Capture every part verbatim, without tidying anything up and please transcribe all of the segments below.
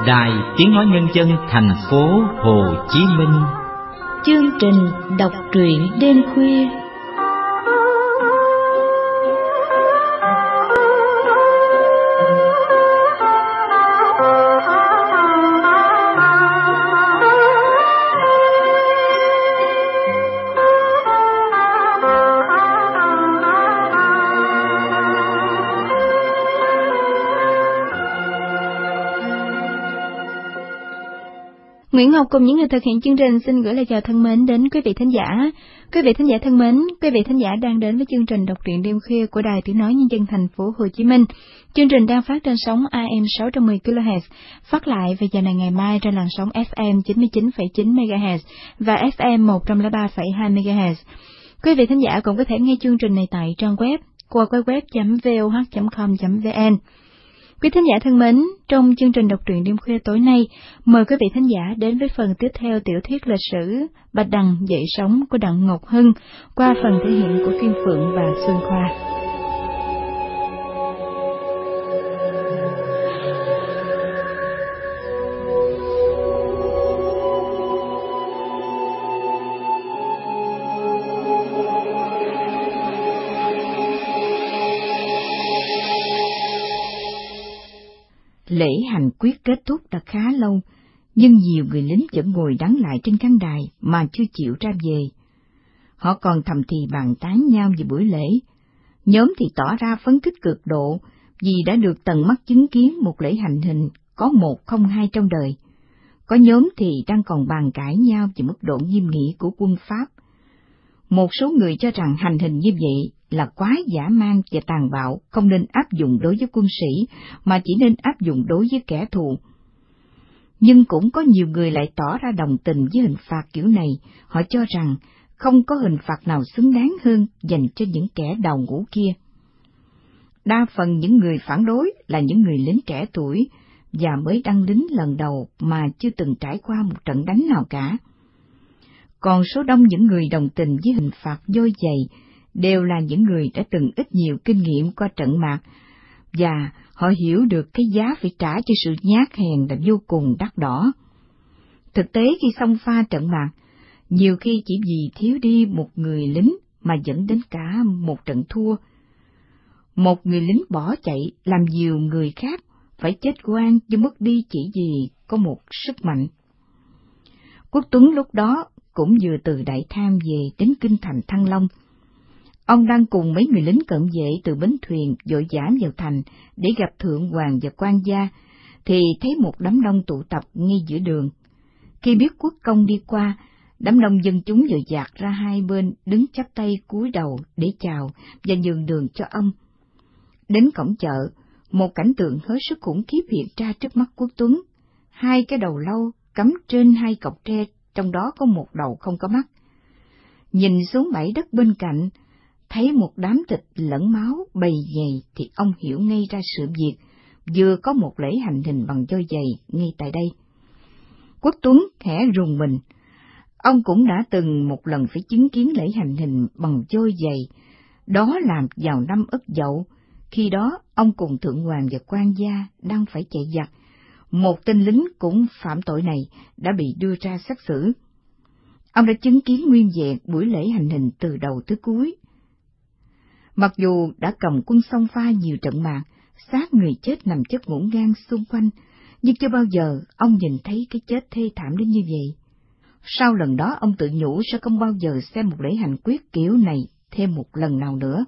Đài Tiếng Nói Nhân dân thành phố Hồ Chí Minh. Chương trình đọc truyện đêm khuya. Nguyễn Ngọc cùng những người thực hiện chương trình xin gửi lời chào thân mến đến quý vị thính giả. Quý vị thính giả thân mến, quý vị thính giả đang đến với chương trình đọc truyện đêm khuya của Đài Tiếng Nói Nhân dân thành phố Hồ Chí Minh. Chương trình đang phát trên sóng a em sáu trăm mười ki lô héc, phát lại vào giờ này ngày mai trên làn sóng ép em chín mươi chín phẩy chín mê ga héc và ép em một trăm lẻ ba phẩy hai mê ga héc. Quý vị thính giả cũng có thể nghe chương trình này tại trang web qua www chấm voh chấm com chấm vn. Quý thính giả thân mến, trong chương trình đọc truyện đêm khuya tối nay, mời quý vị thính giả đến với phần tiếp theo tiểu thuyết lịch sử Bạch Đằng dậy sóng của Đặng Ngọc Hưng qua phần thể hiện của Kim Phượng và Xuân Khoa. Lễ hành quyết kết thúc đã khá lâu, nhưng nhiều người lính vẫn ngồi đắn lại trên khán đài mà chưa chịu ra về. Họ còn thầm thì bàn tán nhau về buổi lễ. Nhóm thì tỏ ra phấn khích cực độ vì đã được tận mắt chứng kiến một lễ hành hình có một không hai trong đời. Có nhóm thì đang còn bàn cãi nhau về mức độ nghiêm nghị của quân Pháp. Một số người cho rằng hành hình như vậy là quá dã man và tàn bạo, không nên áp dụng đối với quân sĩ, mà chỉ nên áp dụng đối với kẻ thù. Nhưng cũng có nhiều người lại tỏ ra đồng tình với hình phạt kiểu này, họ cho rằng không có hình phạt nào xứng đáng hơn dành cho những kẻ đầu ngũ kia. Đa phần những người phản đối là những người lính trẻ tuổi và mới đăng lính lần đầu mà chưa từng trải qua một trận đánh nào cả. Còn số đông những người đồng tình với hình phạt vôi dày đều là những người đã từng ít nhiều kinh nghiệm qua trận mạc, và họ hiểu được cái giá phải trả cho sự nhát hèn là vô cùng đắt đỏ. Thực tế khi xông pha trận mạc, nhiều khi chỉ vì thiếu đi một người lính mà dẫn đến cả một trận thua. Một người lính bỏ chạy làm nhiều người khác phải chết oan do mất đi chỉ vì có một sức mạnh. Quốc Tuấn lúc đó cũng vừa từ Đại Tham về đến kinh thành Thăng Long. Ông đang cùng mấy người lính cận vệ từ bến thuyền vội vã vào thành để gặp thượng hoàng và quan gia, thì thấy một đám đông tụ tập ngay giữa đường. Khi biết quốc công đi qua, đám đông dân chúng vội dạt ra hai bên, đứng chắp tay cúi đầu để chào và nhường đường cho ông. Đến cổng chợ, một cảnh tượng hết sức khủng khiếp hiện ra trước mắt Quốc Tuấn. Hai cái đầu lâu cắm trên hai cọc tre, trong đó có một đầu không có mắt. Nhìn xuống bãi đất bên cạnh, thấy một đám thịt lẫn máu bầy nhầy thì ông hiểu ngay ra sự việc, vừa có một lễ hành hình bằng vôi dày ngay tại đây. Quốc Tuấn khẽ rùng mình, ông cũng đã từng một lần phải chứng kiến lễ hành hình bằng vôi dày, đó là vào năm Ất Dậu, khi đó ông cùng thượng hoàng và quan gia đang phải chạy giặc, một tên lính cũng phạm tội này đã bị đưa ra xét xử. Ông đã chứng kiến nguyên vẹn buổi lễ hành hình từ đầu tới cuối. Mặc dù đã cầm quân xông pha nhiều trận mạc, xác người chết nằm chất ngổn ngang xung quanh, nhưng chưa bao giờ ông nhìn thấy cái chết thê thảm đến như vậy. Sau lần đó ông tự nhủ sẽ không bao giờ xem một lễ hành quyết kiểu này thêm một lần nào nữa.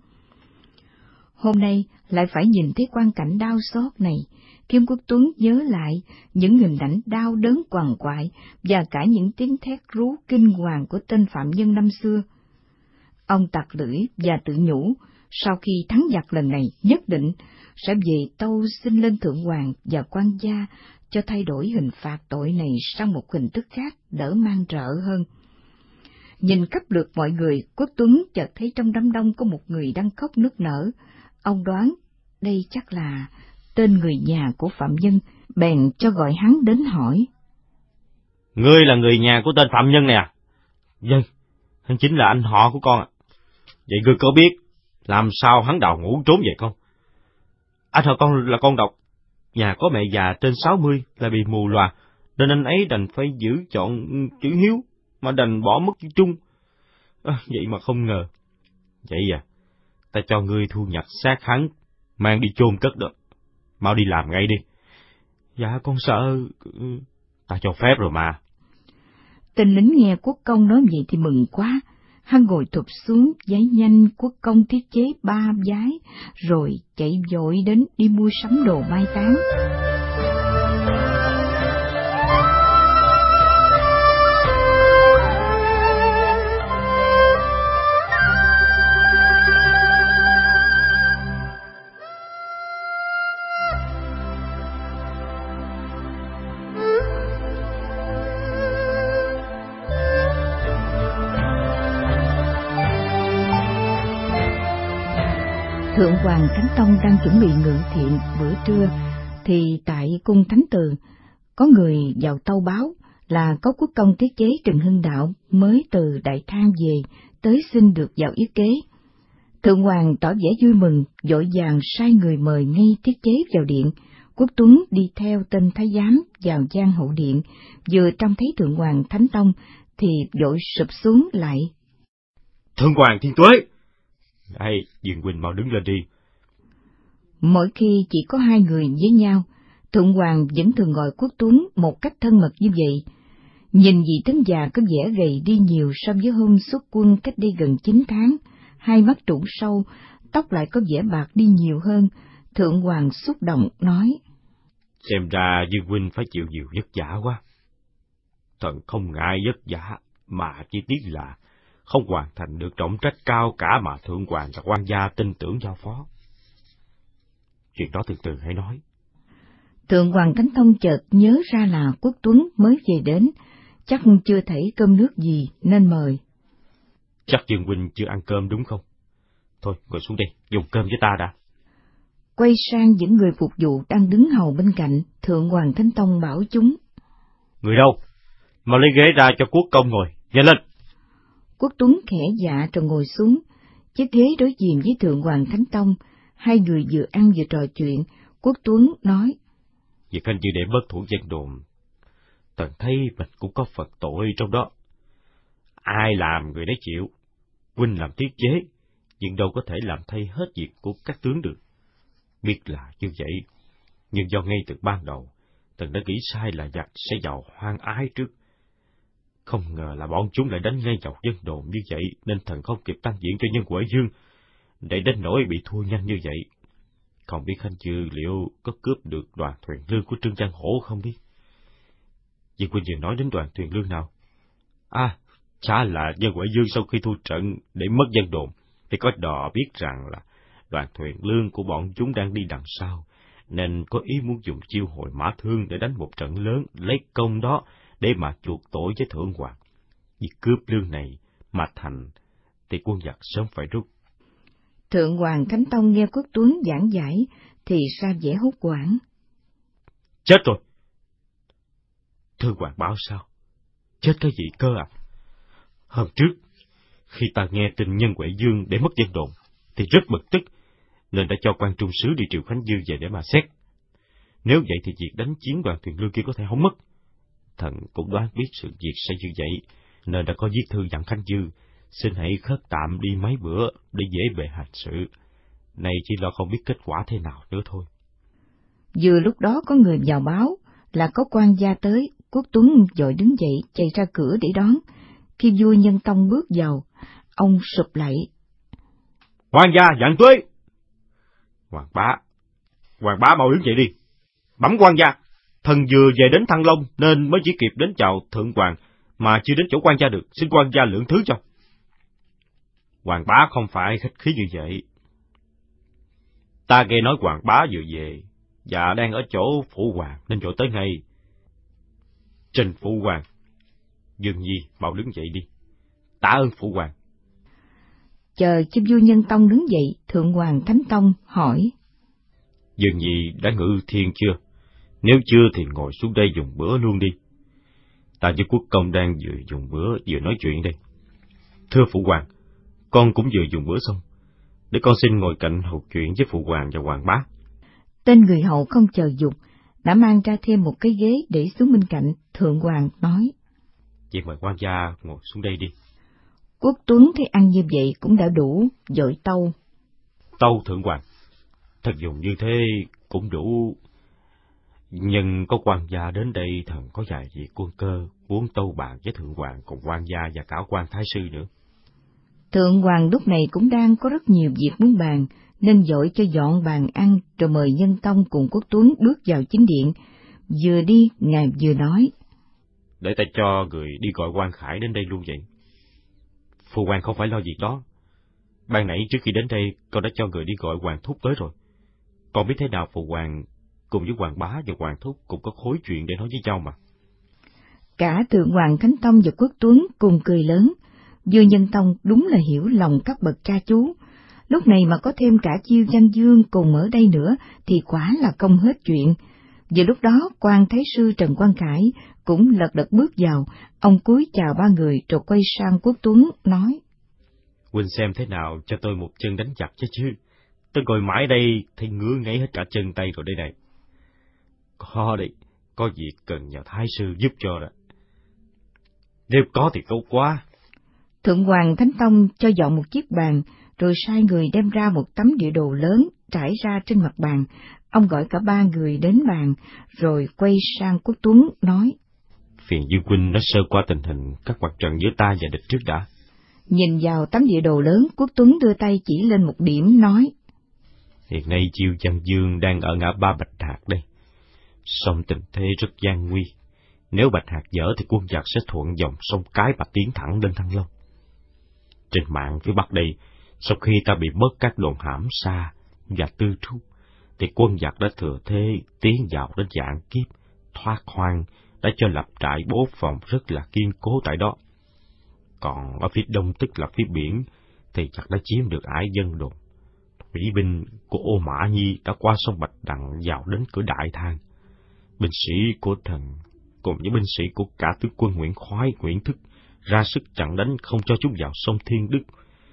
Hôm nay lại phải nhìn thấy quang cảnh đau xót này, khiến Quốc Tuấn nhớ lại những hình ảnh đau đớn quằn quại và cả những tiếng thét rú kinh hoàng của tên phạm nhân năm xưa. Ông tặc lưỡi và tự nhủ, sau khi thắng giặc lần này nhất định sẽ về tâu xin lên thượng hoàng và quan gia cho thay đổi hình phạt tội này sang một hình thức khác đỡ mang rợ hơn. Nhìn khắp lượt mọi người, Quốc Tuấn chợt thấy trong đám đông có một người đang khóc nức nở. Ông đoán đây chắc là tên người nhà của phạm nhân, bèn cho gọi hắn đến hỏi. Ngươi là người nhà của tên phạm nhân này à? Vâng, hắn chính là anh họ của con ạ. Vậy ngươi có biết làm sao hắn đào ngũ trốn vậy không? Anh họ con là con độc, nhà có mẹ già trên sáu mươi là bị mù lòa, nên anh ấy đành phải giữ chọn chữ Hiếu, mà đành bỏ mất chữ Trung. À, vậy mà không ngờ. Vậy à, ta cho ngươi thu nhặt xác hắn, mang đi chôn cất đó. Mau đi làm ngay đi. Dạ con sợ... Ta cho phép rồi mà. Tên lính nghe quốc công nói vậy thì mừng quá. Hắn ngồi thụp xuống, giấy nhanh quốc công thiết chế ba vái, rồi chạy vội đến đi mua sắm đồ mai táng. Thượng hoàng Thánh Tông đang chuẩn bị ngự thiện bữa trưa, thì tại cung Thánh Từ, có người vào tâu báo là có quốc công tiết chế Trần Hưng Đạo mới từ Đại Thang về, tới xin được vào yết kế. Thượng hoàng tỏ vẻ vui mừng, vội vàng sai người mời ngay tiết chế vào điện. Quốc Tuấn đi theo tên thái giám vào gian hậu điện, vừa trông thấy Thượng hoàng Thánh Tông thì vội sụp xuống lại. Thượng hoàng thiên tuế! Đây, Dương huynh mau đứng lên đi. Mỗi khi chỉ có hai người với nhau, Thượng hoàng vẫn thường gọi Quốc Tuấn một cách thân mật như vậy. Nhìn vị tướng già có vẻ gầy đi nhiều so với hôm xuất quân cách đây gần chín tháng, hai mắt trũng sâu, tóc lại có vẻ bạc đi nhiều hơn. Thượng hoàng xúc động nói: Xem ra Dương huynh phải chịu nhiều vất vả quá. Thần không ngại vất vả, mà chỉ tiếc là không hoàn thành được trọng trách cao cả mà Thượng hoàng và quan gia tin tưởng giao phó. Chuyện đó từ từ hãy nói. Thượng hoàng Thánh Tông chợt nhớ ra là Quốc Tuấn mới về đến, chắc chưa thấy cơm nước gì nên mời. Chắc Dương huynh chưa ăn cơm đúng không? Thôi ngồi xuống đây, dùng cơm với ta đã. Quay sang những người phục vụ đang đứng hầu bên cạnh, Thượng hoàng Thánh Tông bảo chúng: Người đâu? Mau lấy ghế ra cho quốc công ngồi, nhanh lên. Quốc Tuấn khẽ dạ rồi ngồi xuống, chiếc ghế đối diện với Thượng hoàng Thánh Tông. Hai người vừa ăn vừa trò chuyện. Quốc Tuấn nói: Việc anh chỉ để bất thủ dân đồn, thần thấy mình cũng có phật tội trong đó. Ai làm người đấy chịu. Huynh làm tiết chế, nhưng đâu có thể làm thay hết việc của các tướng được. Biết là như vậy, nhưng do ngay từ ban đầu, thần đã nghĩ sai là giặc sẽ vào hoang ái trước. Không ngờ là bọn chúng lại đánh ngay dọc dân đồn như vậy, nên thần không kịp tăng diện cho Nhân Huệ Dương, để đến nỗi bị thua nhanh như vậy. Không biết Khanh Chư liệu có cướp được đoàn thuyền lương của Trương Giang Hổ không biết? Dương huynh vừa nói đến đoàn thuyền lương nào? À, chả là Nhân Huệ Dương sau khi thua trận để mất dân đồn, thì có đò biết rằng là đoàn thuyền lương của bọn chúng đang đi đằng sau, nên có ý muốn dùng chiêu hội mã thương để đánh một trận lớn, lấy công đó để mà chuộc tội với Thượng hoàng. Việc cướp lương này mà thành, thì quân giặc sớm phải rút. Thượng hoàng Thánh Tông nghe Quốc Tuấn giảng giải thì ra vẻ hốt hoảng. Chết rồi! Thượng hoàng bảo sao? Chết cái gì cơ à? Hôm trước, khi ta nghe tin Nhân Huệ Dương để mất dân đồn, thì rất bực tức, nên đã cho quan trung sứ đi Triệu Khánh Dư về để mà xét. Nếu vậy thì việc đánh chiến đoàn thuyền lương kia có thể không mất. Thần cũng đoán biết sự việc sẽ như vậy, nên đã có viết thư dặn Khánh Dư, xin hãy khất tạm đi mấy bữa để dễ bề hành sự. Này chỉ lo không biết kết quả thế nào nữa thôi. Vừa lúc đó có người vào báo là có quan gia tới. Quốc Tuấn vội đứng dậy chạy ra cửa để đón. Khi vua Nhân Tông bước vào, ông sụp lạy: Quan gia dặn tuế! Hoàng bá, Hoàng bá mau đứng dậy đi. Bẩm quan gia, thần vừa về đến Thăng Long nên mới chỉ kịp đến chào Thượng hoàng, mà chưa đến chỗ quan gia được, xin quan gia lượng thứ cho. Hoàng bá không phải khách khí như vậy. Ta nghe nói Hoàng bá vừa về, và đang ở chỗ phụ hoàng nên vội tới ngay. Trình phụ hoàng, Dương Nhi mau đứng dậy đi. Tạ ơn phụ hoàng. Chờ cho vua Nhân Tông đứng dậy, Thượng hoàng Thánh Tông hỏi: Dương Nhi đã ngự thiên chưa? Nếu chưa thì ngồi xuống đây dùng bữa luôn đi. Ta với quốc công đang vừa dùng bữa vừa nói chuyện đây. Thưa phụ hoàng, con cũng vừa dùng bữa xong, để con xin ngồi cạnh hầu chuyện với phụ hoàng và hoàng bá. Tên người hầu không chờ dục, đã mang ra thêm một cái ghế để xuống bên cạnh. Thượng hoàng nói: Vậy mời quan gia ngồi xuống đây đi. Quốc Tuấn thấy ăn như vậy cũng đã đủ, vội tâu: Tâu thượng hoàng, thần dùng như thế cũng đủ. Nhưng có quan gia đến đây, thần có vài việc quân cơ muốn tâu bàn với thượng hoàng cùng quan gia và cả quan thái sư nữa. Thượng hoàng lúc này cũng đang có rất nhiều việc muốn bàn, nên vội cho dọn bàn ăn, rồi mời Nhân Tông cùng Quốc Tuấn bước vào chính điện. Vừa đi, ngài vừa nói: Để ta cho người đi gọi quan Khải đến đây luôn vậy. Phụ hoàng không phải lo việc đó. Ban nãy trước khi đến đây, con đã cho người đi gọi hoàng thúc tới rồi. Con biết thế nào phụ hoàng cùng với hoàng bá và hoàng thúc cũng có khối chuyện để nói với nhau mà. Cả Thượng hoàng Thánh Tông và Quốc Tuấn cùng cười lớn. Vua Nhân Tông đúng là hiểu lòng các bậc cha chú. Lúc này mà có thêm cả Chiêu Văn Dương cùng ở đây nữa thì quả là công hết chuyện. Vừa lúc đó, quan thái sư Trần Quang Khải cũng lật đật bước vào. Ông cúi chào ba người rồi quay sang Quốc Tuấn nói: Huynh xem thế nào cho tôi một chân đánh chặt chứ chứ. Tôi ngồi mãi đây thấy ngứa ngáy hết cả chân tay rồi đây này. Có đấy, có việc cần nhờ thái sư giúp cho đó. Nếu có thì tốt quá. Thượng hoàng Thánh Tông cho dọn một chiếc bàn, rồi sai người đem ra một tấm địa đồ lớn trải ra trên mặt bàn. Ông gọi cả ba người đến bàn, rồi quay sang Quốc Tuấn nói: Phiền Dương huynh nói sơ qua tình hình các mặt trận giữa ta và địch trước đã. Nhìn vào tấm địa đồ lớn, Quốc Tuấn đưa tay chỉ lên một điểm nói: Hiện nay Chiêu Văn Dương đang ở ngã ba Bạch Hạc đây. Song tình thế rất gian nguy. Nếu Bạch Hạc dở thì quân giặc sẽ thuận dòng sông Cái và tiến thẳng lên Thăng Long. Trên mạng phía Bắc đây, sau khi ta bị mất các đồn hãm Sa và Tư Trúc, thì quân giặc đã thừa thế tiến vào đến Vạn Kiếp, Thoát Hoang, đã cho lập trại bố phòng rất là kiên cố tại đó. Còn ở phía đông, tức là phía biển, thì giặc đã chiếm được Ải Dân Đồn. Thủy binh của Ô Mã Nhi đã qua sông Bạch Đằng vào đến cửa Đại Thang. Binh sĩ của thần cùng với binh sĩ của cả tướng quân Nguyễn Khoái, Nguyễn Thức ra sức chặn đánh không cho chúng vào sông Thiên Đức.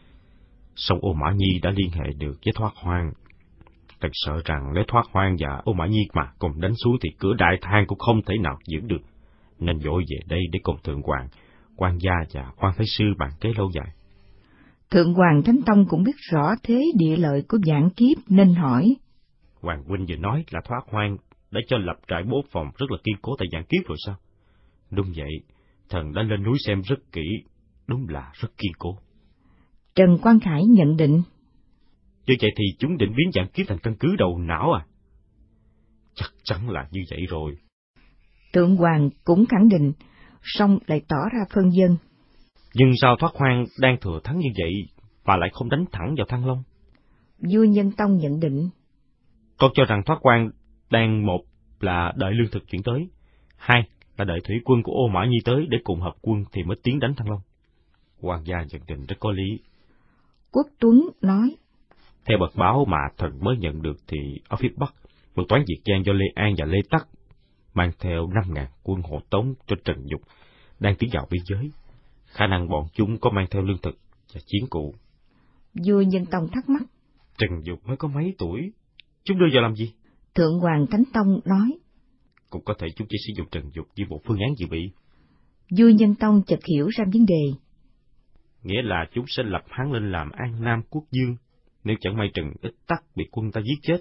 Sông Ô Mã Nhi đã liên hệ được với Thoát Hoang. Thật sợ rằng nếu Thoát Hoang và Ô Mã Nhi mà cùng đánh xuống thì cửa Đại Thang cũng không thể nào giữ được, nên vội về đây để cùng thượng hoàng, quan gia và quan thái sư bàn kế lâu dài. Thượng hoàng Thánh Tông cũng biết rõ thế địa lợi của Vạn Kiếp nên hỏi: Hoàng huynh vừa nói là Thoát Hoang đã cho lập trại bố phòng rất là kiên cố tại Vạn Kiếp rồi sao? Đúng vậy, thần đã lên núi xem rất kỹ, đúng là rất kiên cố. Trần Quang Khải nhận định: Như vậy thì chúng định biến Vạn Kiếp thành căn cứ đầu não à? Chắc chắn là như vậy rồi. Thượng hoàng cũng khẳng định, song lại tỏ ra phân vân. Nhưng sao Thoát Hoang đang thừa thắng như vậy mà lại không đánh thẳng vào Thăng Long? Vua Nhân Tông nhận định: Con cho rằng Thoát Hoang đang một là đợi lương thực chuyển tới, hai là đợi thủy quân của Ô Mã Nhi tới để cùng hợp quân thì mới tiến đánh Thăng Long. Hoàng gia nhận định rất có lý. Quốc Tuấn nói: Theo bậc báo mà thần mới nhận được thì ở phía Bắc, một toán Việt Giang do Lê An và Lê Tắc mang theo năm ngàn quân hộ tống cho Trần Dục đang tiến vào biên giới. Khả năng bọn chúng có mang theo lương thực và chiến cụ. Vua Nhân Tông thắc mắc: Trần Dục mới có mấy tuổi, chúng đưa vào làm gì? Thượng hoàng Thánh Tông nói: Cũng có thể chúng chỉ sử dụng Trần Dục như một phương án dự bị. Vua Nhân Tông chợt hiểu ra vấn đề. Nghĩa là chúng sẽ lập hắn lên làm An Nam Quốc Dương, nếu chẳng may Trần Ích Tắc bị quân ta giết chết.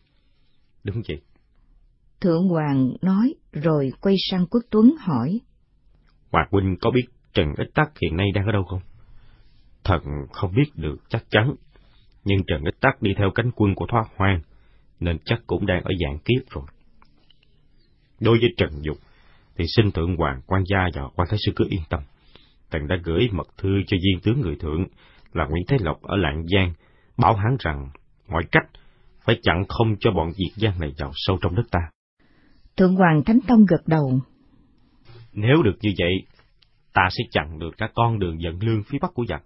Đúng vậy. Thượng hoàng nói, rồi quay sang Quốc Tuấn hỏi: Hoàng huynh có biết Trần Ích Tắc hiện nay đang ở đâu không? Thần không biết được chắc chắn, nhưng Trần Ích Tắc đi theo cánh quân của Thoát Hoang, nên chắc cũng đang ở Vạn Kiếp rồi. Đối với Trần Dục, thì xin thượng hoàng, quan gia và quan thái sư cứ yên tâm. Thần đã gửi mật thư cho viên tướng người thượng là Nguyễn Thế Lộc ở Lạng Giang, bảo hắn rằng mọi cách phải chặn không cho bọn Việt Giang này vào sâu trong đất ta. Thượng hoàng Thánh Tông gật đầu. Nếu được như vậy, ta sẽ chặn được cả con đường dẫn lương phía bắc của giặc.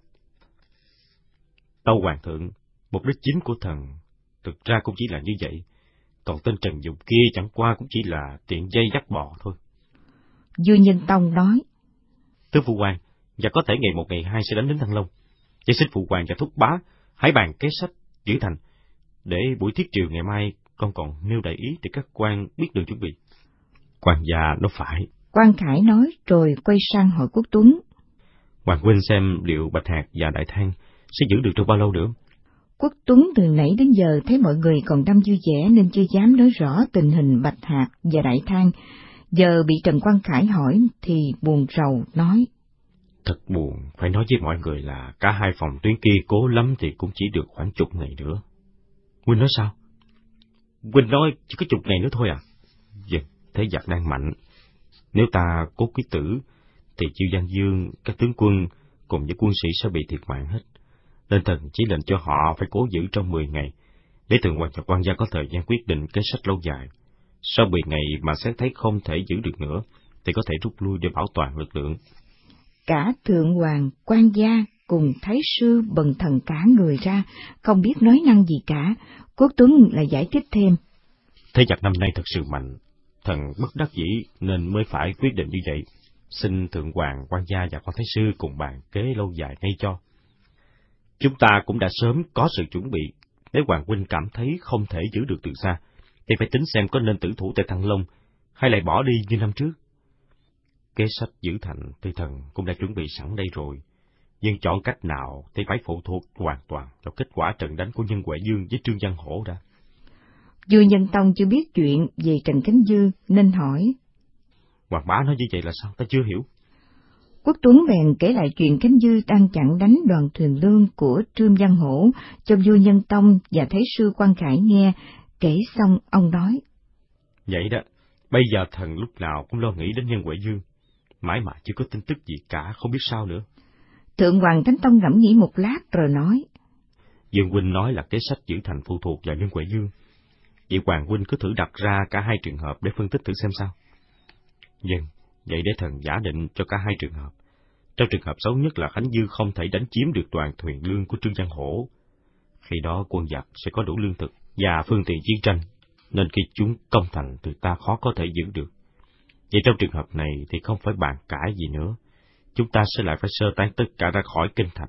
Tâu hoàng thượng, mục đích chính của thần thực ra cũng chỉ là như vậy, còn tên Trần Dục kia chẳng qua cũng chỉ là tiện dây dắt bò thôi. Vua Nhân Tông nói: Thưa phụ hoàng, và có thể ngày một ngày hai sẽ đánh đến Thăng Long. Vậy xin phụ hoàng và thúc bá hãy bàn kế sách giữ thành, để buổi thiết triều ngày mai con còn nêu đại ý để các quan biết đường chuẩn bị. Quan gia nó phải. Quan Khải nói rồi quay sang hỏi Quốc Tuấn. Hoàng huynh xem liệu Bạch Hạc và Đại Thang sẽ giữ được trong bao lâu nữa? Quốc Tuấn từ nãy đến giờ thấy mọi người còn đang vui vẻ nên chưa dám nói rõ tình hình Bạch Hạc và Đại Thang. Giờ bị Trần Quan Khải hỏi thì buồn rầu nói. Thật buồn, phải nói với mọi người là cả hai phòng tuyến kia cố lắm thì cũng chỉ được khoảng chục ngày nữa. Huynh nói sao? Huynh nói chỉ có chục ngày nữa thôi à? Vâng, thế giặc đang mạnh. Nếu ta cố quyết tử, thì Chiêu Giang Dương, các tướng quân cùng với quân sĩ sẽ bị thiệt mạng hết. Nên thần chỉ lệnh cho họ phải cố giữ trong mười ngày, để Thượng Hoàng và quan gia có thời gian quyết định kế sách lâu dài. Sau mười ngày mà xét thấy không thể giữ được nữa, thì có thể rút lui để bảo toàn lực lượng. Cả Thượng Hoàng, quan gia cùng Thái sư bần thần cả người ra, không biết nói năng gì cả. Quốc Tuấn lại giải thích thêm. Thế giặc năm nay thật sự mạnh, thần bất đắc dĩ nên mới phải quyết định như vậy. Xin Thượng Hoàng, quan gia và quan Thái sư cùng bàn kế lâu dài ngay cho. Chúng ta cũng đã sớm có sự chuẩn bị. Nếu Hoàng huynh cảm thấy không thể giữ được từ xa, thì phải tính xem có nên tử thủ tại Thăng Long, hay lại bỏ đi như năm trước. Kế sách giữ thành thì thần cũng đã chuẩn bị sẵn đây rồi, nhưng chọn cách nào thì phải phụ thuộc hoàn toàn vào kết quả trận đánh của Nhân Huệ Dương với Trương Văn Hổ đã. Vua Nhân Tông chưa biết chuyện về Trần Khánh Dư nên hỏi. Hoàng bá nói như vậy là sao? Ta chưa hiểu. Quốc Tuấn bèn kể lại chuyện Khánh Dư đang chặn đánh đoàn thuyền lương của Trương Văn Hổ cho vua Nhân Tông và Thái sư Quan Khải nghe. Kể xong ông nói. Vậy đó, bây giờ thần lúc nào cũng lo nghĩ đến Nhân Huệ Dương, mãi mà chưa có tin tức gì cả, không biết sao nữa. Thượng Hoàng Thánh Tông ngẫm nghĩ một lát rồi nói. Dương huynh nói là kế sách giữ thành phụ thuộc vào Nhân Huệ Dương. Vậy Hoàng huynh cứ thử đặt ra cả hai trường hợp để phân tích thử xem sao. Vâng, vậy để thần giả định cho cả hai trường hợp. Trong trường hợp xấu nhất là Khánh Dư không thể đánh chiếm được đoàn thuyền lương của Trương Văn Hổ. Khi đó quân giặc sẽ có đủ lương thực và phương tiện chiến tranh, nên khi chúng công thành thì ta khó có thể giữ được. Vậy trong trường hợp này thì không phải bàn cãi gì nữa, chúng ta sẽ lại phải sơ tán tất cả ra khỏi kinh thành.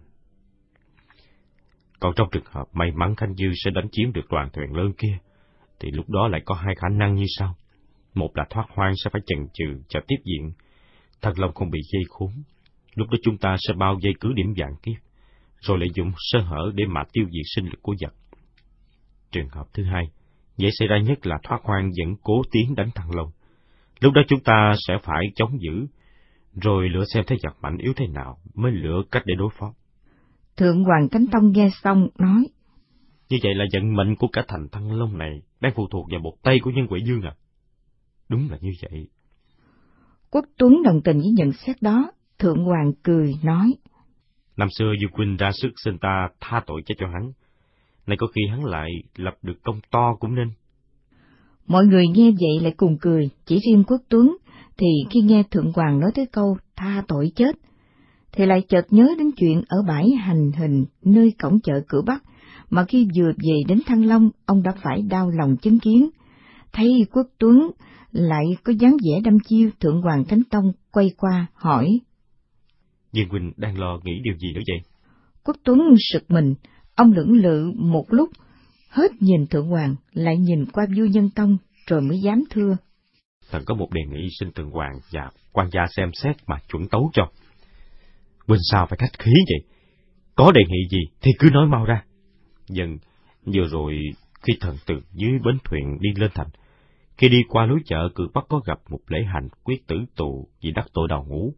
Còn trong trường hợp may mắn Khánh Dư sẽ đánh chiếm được đoàn thuyền lớn kia, thì lúc đó lại có hai khả năng như sau. Một là thoát hoang sẽ phải chần chừ chờ tiếp diện, Thăng Long không bị dây khốn, lúc đó chúng ta sẽ bao vây cứ điểm vạn kiếp, rồi lợi dụng sơ hở để mà tiêu diệt sinh lực của giặc. Trường hợp thứ hai, dễ xảy ra nhất là thoát hoang vẫn cố tiến đánh Thăng Long, lúc đó chúng ta sẽ phải chống giữ, rồi lựa xem thế giặc mạnh yếu thế nào mới lựa cách để đối phó. Thượng Hoàng Thánh Tông nghe xong nói. Như vậy là vận mệnh của cả thành Thăng Long này đang phụ thuộc vào một tay của Nhân Huệ Dương à? Đúng là như vậy. Quốc Tuấn đồng tình với nhận xét đó. Thượng Hoàng cười nói. Năm xưa Dương huynh ra sức xin ta tha tội chết cho hắn, nay có khi hắn lại lập được công to cũng nên. Mọi người nghe vậy lại cùng cười, chỉ riêng Quốc Tuấn thì khi nghe Thượng Hoàng nói tới câu tha tội chết, thì lại chợt nhớ đến chuyện ở bãi hành hình nơi cổng chợ cửa Bắc, mà khi vừa về đến Thăng Long, ông đã phải đau lòng chứng kiến. Thấy Quốc Tuấn lại có dáng vẻ đăm chiêu, Thượng Hoàng Thánh Tông quay qua hỏi. Dương huynh đang lo nghĩ điều gì nữa vậy? Quốc Tuấn sực mình, ông lưỡng lự một lúc, hết nhìn Thượng Hoàng, lại nhìn qua vua Nhân Tông, rồi mới dám thưa. Thần có một đề nghị xin Thượng Hoàng và quan gia xem xét mà chuẩn tấu cho. Huynh sao phải khách khí vậy? Có đề nghị gì thì cứ nói mau ra. Dần, vừa rồi khi thần từ dưới bến thuyền đi lên thành, khi đi qua lối chợ cửa Bắc có gặp một lễ hành quyết tử tù vì đắc tội đào ngũ.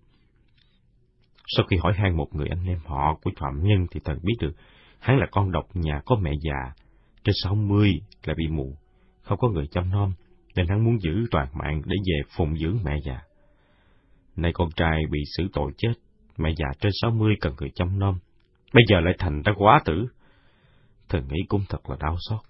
Sau khi hỏi han một người anh em họ của phạm nhân thì thần biết được hắn là con độc nhà có mẹ già, trên sáu mươi là bị mù, không có người chăm nom, nên hắn muốn giữ toàn mạng để về phụng dưỡng mẹ già. Nay con trai bị xử tội chết, mẹ già trên sáu mươi cần người chăm nom, bây giờ lại thành ra quá tử. Thần nghĩ cũng thật là đau xót.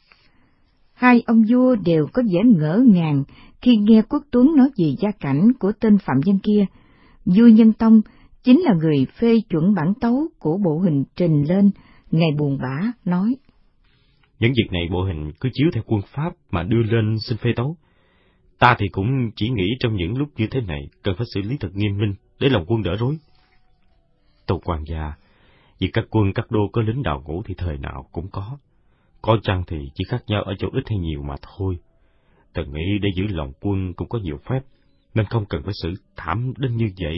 Hai ông vua đều có vẻ ngỡ ngàng khi nghe Quốc Tuấn nói về gia cảnh của tên phạm nhân kia. Vua Nhân Tông chính là người phê chuẩn bản tấu của bộ hình trình lên, ngày buồn bã nói. Những việc này bộ hình cứ chiếu theo quân pháp mà đưa lên xin phê tấu. Ta thì cũng chỉ nghĩ trong những lúc như thế này cần phải xử lý thật nghiêm minh để lòng quân đỡ rối. Tâu quan gia, vì các quân các đô có lính đào ngũ thì thời nào cũng có. Có chăng thì chỉ khác nhau ở chỗ ít hay nhiều mà thôi. Thần nghĩ để giữ lòng Quân cũng có nhiều phép, nên không cần phải xử thảm đến như vậy.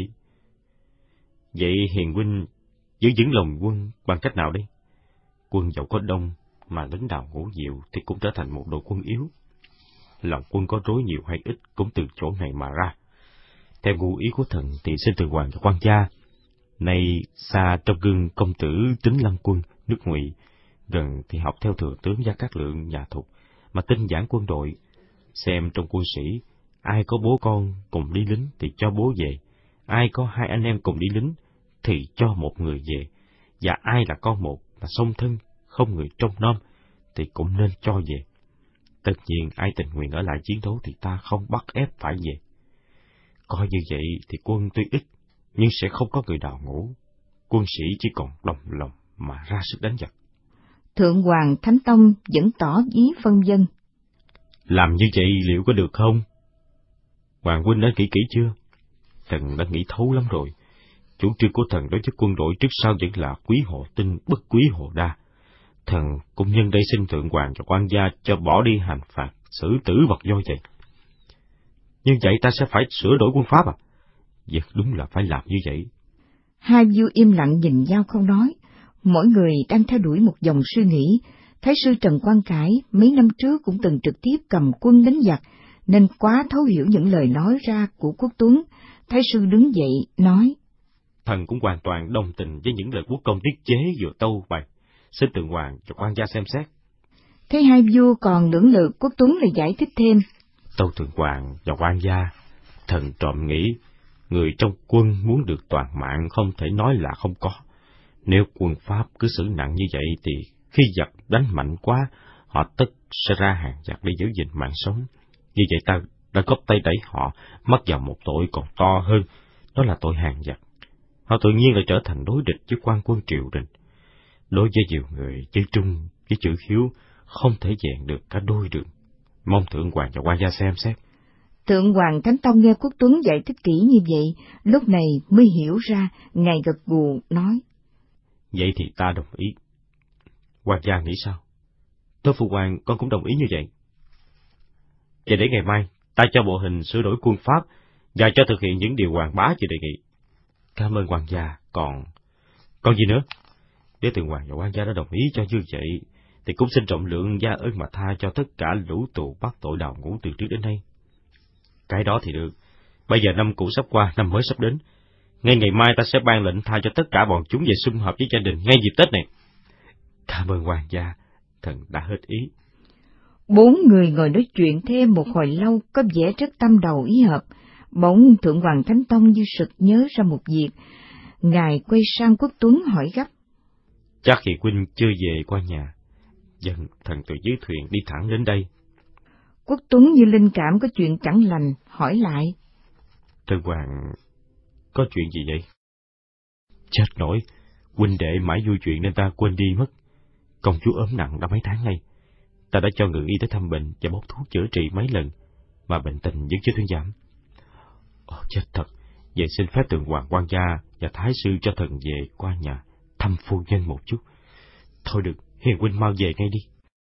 Vậy Hiền huynh giữ vững lòng Quân bằng cách nào đây? Quân dẫu có đông, mà lính đào ngũ nhiều thì cũng trở thành một đội quân yếu. Lòng Quân có rối nhiều hay ít cũng từ chỗ này mà ra. Theo ngụ ý của thần thì xin từ hoàng và quan gia, nay xa trong gương công tử Tính Lăng Quân nước Ngụy, gần thì học theo thừa tướng Gia Cát Lượng nhà Thục mà tinh giản quân đội. Xem trong quân sĩ, ai có bố con cùng đi lính thì cho bố về, ai có hai anh em cùng đi lính thì cho một người về, và ai là con một là song thân không người trông nom thì cũng nên cho về. Tất nhiên ai tình nguyện ở lại chiến đấu thì ta không bắt ép phải về. Coi như vậy thì quân tuy ít nhưng sẽ không có người đào ngũ, quân sĩ chỉ còn đồng lòng mà ra sức đánh giặc. Thượng hoàng Thánh Tông vẫn tỏ ý phân vân. Làm như vậy liệu có được không? Hoàng huynh đã nghĩ kỹ chưa? Thần đã nghĩ thấu lắm rồi. Chủ trương của thần đối với quân đội trước sau vẫn là quý hộ tinh, bất quý hộ đa. Thần cũng nhân đây xin thượng hoàng và quan gia cho bỏ đi hành phạt, xử tử vật do vậy. Như vậy ta sẽ phải sửa đổi quân pháp à? Việc đúng là phải làm như vậy. Hai vua im lặng nhìn nhau không nói, mỗi người đang theo đuổi một dòng suy nghĩ. Thái sư Trần Quang Cải mấy năm trước cũng từng trực tiếp cầm quân đánh giặc, nên quá thấu hiểu những lời nói ra của Quốc Tuấn. Thái sư đứng dậy nói: Thần cũng hoàn toàn đồng tình với những lời quốc công tiết chế vừa tâu bày, xin thượng hoàng và quan gia xem xét. Thấy hai vua còn lưỡng lự, Quốc Tuấn lại giải thích thêm: Tâu thượng hoàng và quan gia, thần trộm nghĩ người trong quân muốn được toàn mạng không thể nói là không có. Nếu quân Pháp cứ xử nặng như vậy thì khi giặc đánh mạnh quá, họ tất sẽ ra hàng giặc để giữ gìn mạng sống. Như vậy ta đã góp tay đẩy họ mắc vào một tội còn to hơn, đó là tội hàng giặc. Họ tự nhiên là trở thành đối địch với quan quân triều đình. Đối với nhiều người, chữ trung với chữ hiếu không thể vẹn được cả đôi đường. Mong thượng hoàng và quan gia xem xét. Thượng hoàng Thánh Tông nghe Quốc Tuấn giải thích kỹ như vậy, lúc này mới hiểu ra, ngài gật gù nói: Vậy thì ta đồng ý. Quan gia nghĩ sao? Tôi phụ hoàng con cũng đồng ý như vậy. Vậy để ngày mai ta cho bộ hình sửa đổi quân pháp và cho thực hiện những điều hoàng bá chỉ đề nghị. Cảm ơn quan gia. Còn còn gì nữa? Nếu thượng hoàng và quan gia đã đồng ý cho như vậy thì cũng xin trọng lượng gia ơn mà tha cho tất cả lũ tù bắt tội đào ngũ từ trước đến nay. Cái đó thì được. Bây giờ năm cũ sắp qua, năm mới sắp đến. Ngay ngày mai ta sẽ ban lệnh tha cho tất cả bọn chúng về sum họp với gia đình ngay dịp Tết này. Cảm ơn hoàng gia, thần đã hết ý. Bốn người ngồi nói chuyện thêm một hồi lâu, có vẻ rất tâm đầu ý hợp. Bỗng Thượng hoàng Thánh Tông như sực nhớ ra một việc. Ngài quay sang Quốc Tuấn hỏi gấp: Chắc Hiền huynh chưa về qua nhà. Dân thần từ dưới thuyền đi thẳng đến đây. Quốc Tuấn như linh cảm có chuyện chẳng lành, hỏi lại: Thượng hoàng, có chuyện gì vậy? Chết nổi, huynh đệ mãi vui chuyện nên ta quên đi mất. Công chúa ốm nặng đã mấy tháng nay. Ta đã cho người y tới thăm bệnh và bốc thuốc chữa trị mấy lần, mà bệnh tình vẫn chưa thuyên giảm. Ồ, chết thật. Vậy xin phép thượng hoàng quan gia và thái sư cho thần về qua nhà thăm phu nhân một chút. Thôi được, Hiền huynh mau về ngay đi.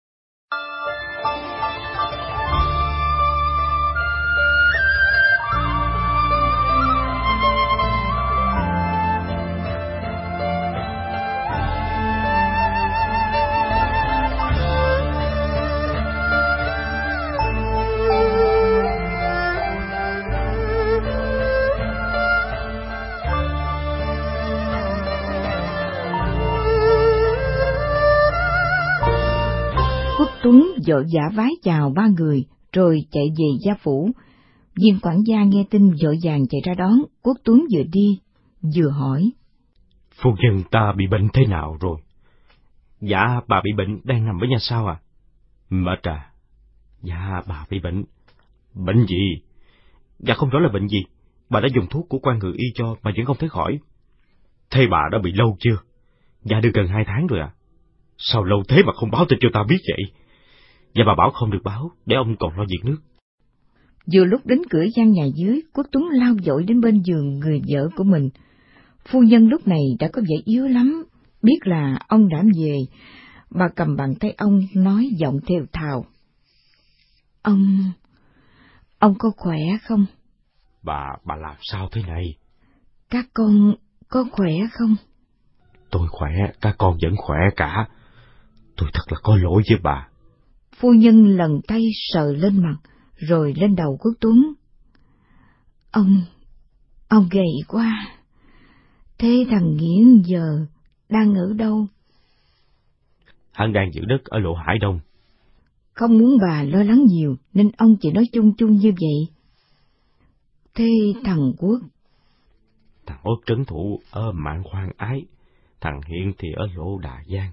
Tuấn vội vã vái chào ba người, rồi chạy về gia phủ. Viên quản gia nghe tin vội vàng chạy ra đón. Quốc Tuấn vừa đi, vừa hỏi: Phu nhân ta bị bệnh thế nào rồi? Dạ, bà bị bệnh đang nằm ở nhà sao à? Mệt à? Dạ, bà bị bệnh. Bệnh gì? Dạ không rõ là bệnh gì. Bà đã dùng thuốc của quan ngự y cho mà vẫn không thấy khỏi. Thế bà đã bị lâu chưa? Dạ được gần hai tháng rồi à? Sao lâu thế mà không báo tin cho ta biết vậy? Dạ bà bảo không được báo, để ông còn lo việc nước. Vừa lúc đến cửa gian nhà dưới, Quốc Tuấn lao vội đến bên giường người vợ của mình. Phu nhân lúc này đã có vẻ yếu lắm, biết là ông đã về, Bà cầm bàn tay ông nói giọng thều thào. Ông, ông có khỏe không? Bà, bà làm sao thế này? Các con có khỏe không? Tôi khỏe, các con vẫn khỏe cả. Tôi thật là có lỗi với bà. Phu nhân lần tay sờ lên mặt, rồi lên đầu Quốc Tuấn. Ông, ông gầy quá. Thế thằng Nghiễn giờ đang ở đâu? Hắn đang giữ đất ở Lộ Hải Đông. Không muốn bà lo lắng nhiều, nên ông chỉ nói chung chung như vậy. Thế thằng Quốc? Thằng Út trấn thủ ở Mạn Khoan Ái, thằng Hiện thì ở Lộ Đà Giang.